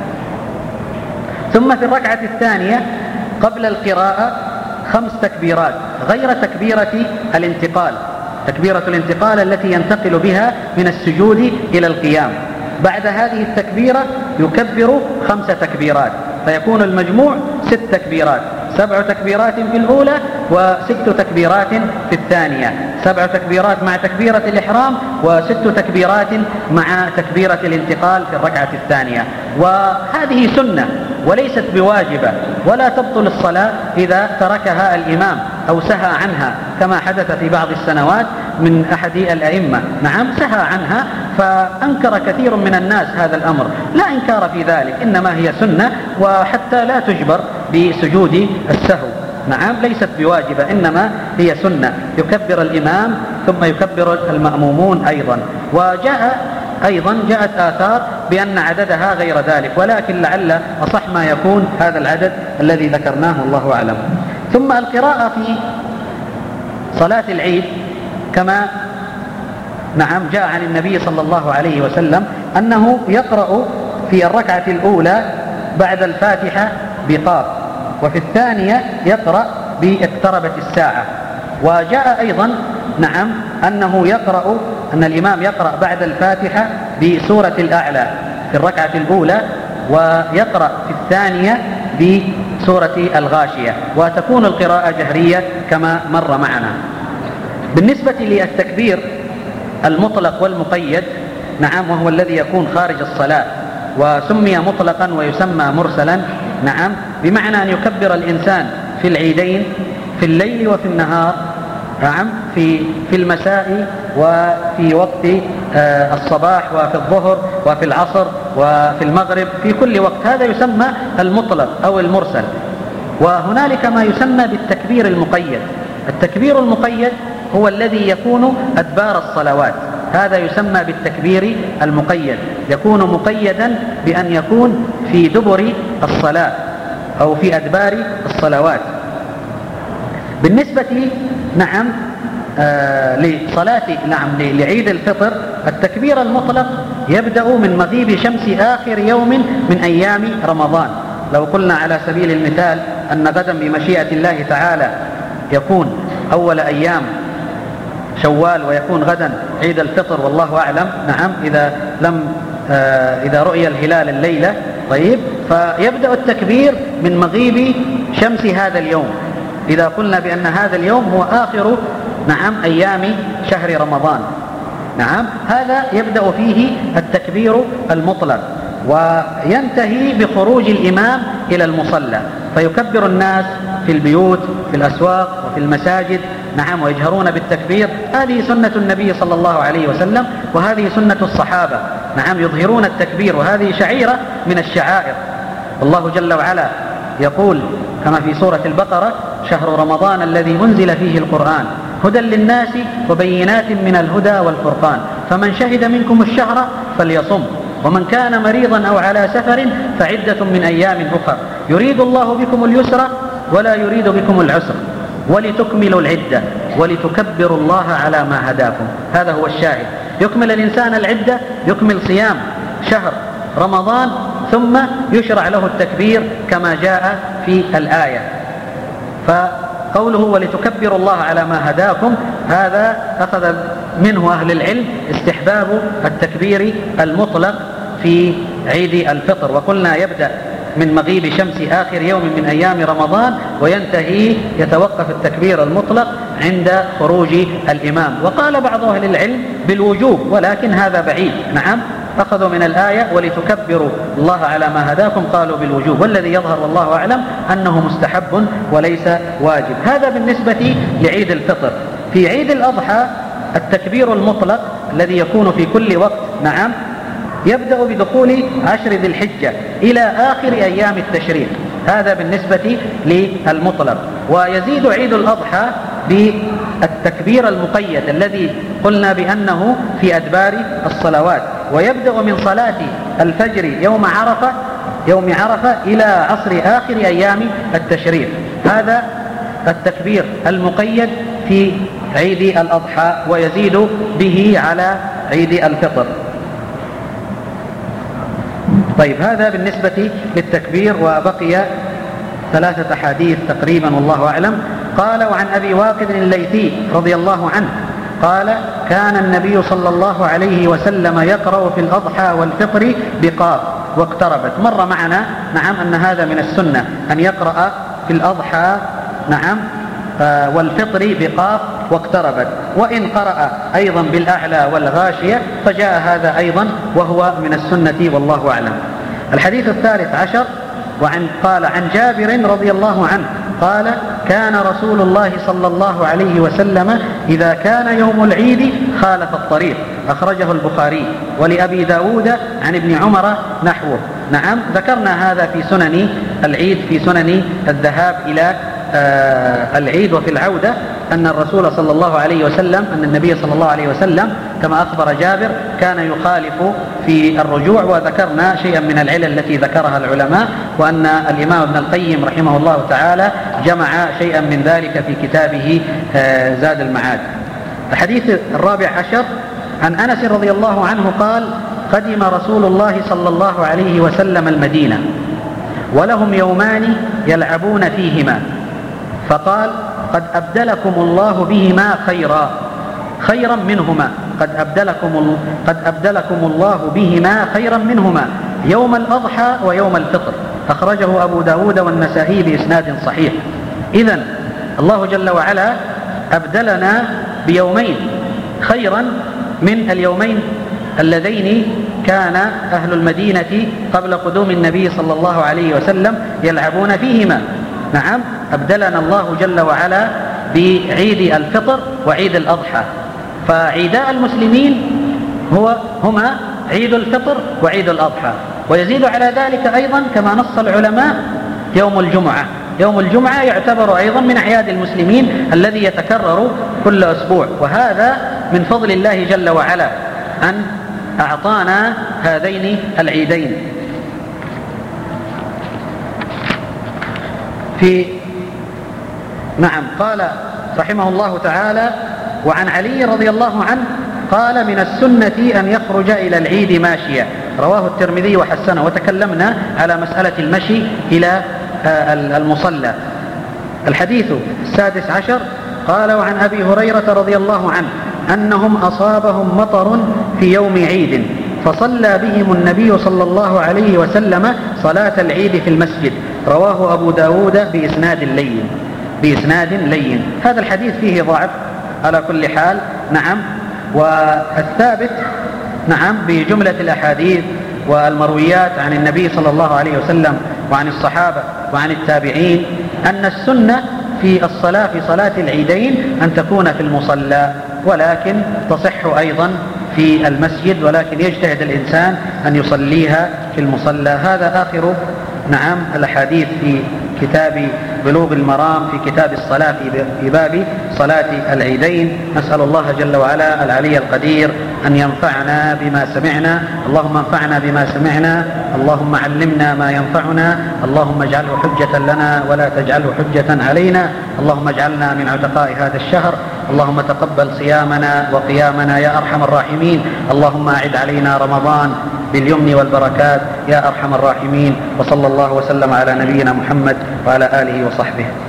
ثم في الركعة الثانية قبل القراءة 5 تكبيرات غير تكبيرة الانتقال، تكبيرة الانتقال التي ينتقل بها من السجود إلى القيام. بعد هذه التكبيرة يكبر 5 تكبيرات، فيكون المجموع 6 تكبيرات، 7 تكبيرات في الأولى و6 تكبيرات في الثانية، 7 تكبيرات مع تكبيرة الإحرام و6 تكبيرات مع تكبيرة الانتقال في الركعة الثانية. وهذه سنة وليست بواجبة، ولا تبطل الصلاة إذا تركها الإمام أو سهى عنها، كما حدث في بعض السنوات من أحد الأئمة، نعم سهى عنها فأنكر كثير من الناس هذا الأمر. لا إنكار في ذلك، إنما هي سنة، وحتى لا تجبر بسجود السهو، نعم ليست بواجبة، إنما هي سنة، يكبر الإمام ثم يكبر المأمومون أيضا. جاءت آثار بأن عددها غير ذلك، ولكن لعل أصح ما يكون هذا العدد الذي ذكرناه، الله أعلم. ثم القراءة في صلاة العيد كما جاء عن النبي صلى الله عليه وسلم أنه يقرأ في الركعة الأولى بعد الفاتحة بقاف، وفي الثانية يقرأ باقتربت الساعة. وجاء أيضا أن الإمام يقرأ بعد الفاتحة بسورة الأعلى في الركعة الأولى، ويقرأ في الثانية بسورة الغاشية، وتكون القراءة جهرية كما مر معنا. بالنسبة للتكبير المطلق والمقيد، وهو الذي يكون خارج الصلاة، وسمي مطلقا ويسمى مرسلا، بمعنى أن يكبر الإنسان في العيدين في الليل وفي النهار، في المساء وفي وقت الصباح وفي الظهر وفي العصر وفي المغرب، في كل وقت، هذا يسمى المطلق أو المرسل. وهنالك ما يسمى بالتكبير المقيد. التكبير المقيد هو الذي يكون أدبار الصلوات، هذا يسمى بالتكبير المقيد، يكون مقيدا بأن يكون في دبر الصلاة أو في أدبار الصلوات. بالنسبة لعيد الفطر، التكبير المطلق يبدأ من مغيب شمس آخر يوم من أيام رمضان. لو قلنا على سبيل المثال أن غدا بمشيئة الله تعالى يكون أول أيام شوال، ويكون غدا عيد الفطر، والله أعلم، إذا لم إذا رؤي الهلال الليلة، طيب، فيبدأ التكبير من مغيب شمس هذا اليوم. إذا قلنا بأن هذا اليوم هو آخر أيام شهر رمضان، هذا يبدأ فيه التكبير المطلق، وينتهي بخروج الإمام إلى المصلى، فيكبر الناس في البيوت، في الأسواق وفي المساجد، ويجهرون بالتكبير. هذه سنة النبي صلى الله عليه وسلم، وهذه سنة الصحابة، يظهرون التكبير، وهذه شعيرة من الشعائر. والله جل وعلا يقول كما في سورة البقرة: شهر رمضان الذي أنزل فيه القرآن هدى للناس وبينات من الهدى والفرقان فمن شهد منكم الشهر فليصم ومن كان مريضا أو على سفر فعدة من أيام أخر يريد الله بكم اليسر ولا يريد بكم العسر ولتكملوا العدة ولتكبروا الله على ما هداكم. هذا هو الشاهد. يكمل الإنسان العدة، يكمل صيام شهر رمضان، ثم يشرع له التكبير كما جاء في الآية. فقوله ولتكبروا الله على ما هداكم، هذا أخذ منه أهل العلم استحباب التكبير المطلق في عيد الفطر، وقلنا يبدأ من مغيب شمس آخر يوم من أيام رمضان وينتهي، يتوقف التكبير المطلق عند خروج الإمام. وقال بعض أهل العلم بالوجوب، ولكن هذا بعيد. أخذوا من الآية ولتكبروا الله على ما هداكم، قالوا بالوجوب، والذي يظهر والله أعلم أنه مستحب وليس واجب. هذا بالنسبة لعيد الفطر. في عيد الأضحى التكبير المطلق الذي يكون في كل وقت يبدأ بدخول 10 ذي الحجة إلى آخر أيام التشريق، هذا بالنسبة للمطلق. ويزيد عيد الأضحى بالتكبير المقيد الذي قلنا بأنه في أدبار الصلوات، ويبدأ من صلاة الفجر يوم عرفة إلى عصر آخر أيام التشريق. هذا التكبير المقيد في عيد الأضحى، ويزيد به على عيد الفطر. طيب، هذا بالنسبة للتكبير. وبقي 3 أحاديث تقريبا والله أعلم. قال: وعن أبي واقد الليثي رضي الله عنه قال: كان النبي صلى الله عليه وسلم يقرأ في الأضحى والفطر بقاف واقتربت. مر معنا أن هذا من السنة أن يقرأ في الأضحى والفطر بقاف واقتربت، وإن قرأ أيضا بالأعلى والغاشية فجاء هذا أيضا وهو من السنة والله أعلم. الحديث 13 قال: عن جابر رضي الله عنه قال: كان رسول الله صلى الله عليه وسلم إذا كان يوم العيد خالف الطريق، أخرجه البخاري. ولأبي داود عن ابن عمر نحوه. ذكرنا هذا في سنن العيد، في سنن الذهاب إلى العيد وفي العودة، أن الرسول صلى الله عليه وسلم، أن النبي صلى الله عليه وسلم كما أخبر جابر كان يخالف في الرجوع. وذكرنا شيئا من العلل التي ذكرها العلماء، وأن الإمام ابن القيم رحمه الله تعالى جمع شيئا من ذلك في كتابه زاد المعاد. الحديث 14 عن أنس رضي الله عنه قال: قدم رسول الله صلى الله عليه وسلم المدينة ولهم يومان يلعبون فيهما، فقال: قد أبدلكم الله بهما خيرا منهما، قد أبدلكم الله بهما خيرا منهما، يوم الأضحى ويوم الفطر. أخرجه أبو داود والنسائي بإسناد صحيح. إذن الله جل وعلا أبدلنا بيومين خيرا من اليومين اللذين كان أهل المدينة قبل قدوم النبي صلى الله عليه وسلم يلعبون فيهما. أبدلنا الله جل وعلا بعيد الفطر وعيد الأضحى. فعيداء المسلمين هما عيد الفطر وعيد الأضحى. ويزيد على ذلك أيضا كما نص العلماء يوم الجمعة. يوم الجمعة يعتبر أيضا من أعياد المسلمين الذي يتكرر كل أسبوع، وهذا من فضل الله جل وعلا أن أعطانا هذين العيدين. قال رحمه الله تعالى: وعن علي رضي الله عنه قال: من السنة أن يخرج إلى العيد ماشيا، رواه الترمذي وحسنه. وتكلمنا على مسألة المشي إلى المصلى. الحديث 16 قال: وعن أبي هريرة رضي الله عنه أنهم أصابهم مطر في يوم عيد فصلى بهم النبي صلى الله عليه وسلم صلاة العيد في المسجد. رواه أبو داود بإسناد لين. هذا الحديث فيه ضعف على كل حال. نعم. والثابت نعم بجملة الأحاديث والمرويات عن النبي صلى الله عليه وسلم وعن الصحابة وعن التابعين أن السنة في الصلاة في صلاة العيدين أن تكون في المصلى، ولكن تصح أيضا في المسجد، ولكن يجتهد الإنسان أن يصليها في المصلى. هذا آخر نعم الأحاديث في كتاب بلوغ المرام في كتاب الصلاة في باب صلاة العيدين. نسأل الله جل وعلا العلي القدير أن ينفعنا بما سمعنا. اللهم انفعنا بما سمعنا، اللهم علمنا ما ينفعنا، اللهم اجعله حجة لنا ولا تجعله حجة علينا، اللهم اجعلنا من عتقاء هذا الشهر، اللهم تقبل صيامنا وقيامنا يا أرحم الراحمين، اللهم أعد علينا رمضان باليمن والبركات يا أرحم الراحمين. وصلى الله وسلم على نبينا محمد وعلى آله وصحبه.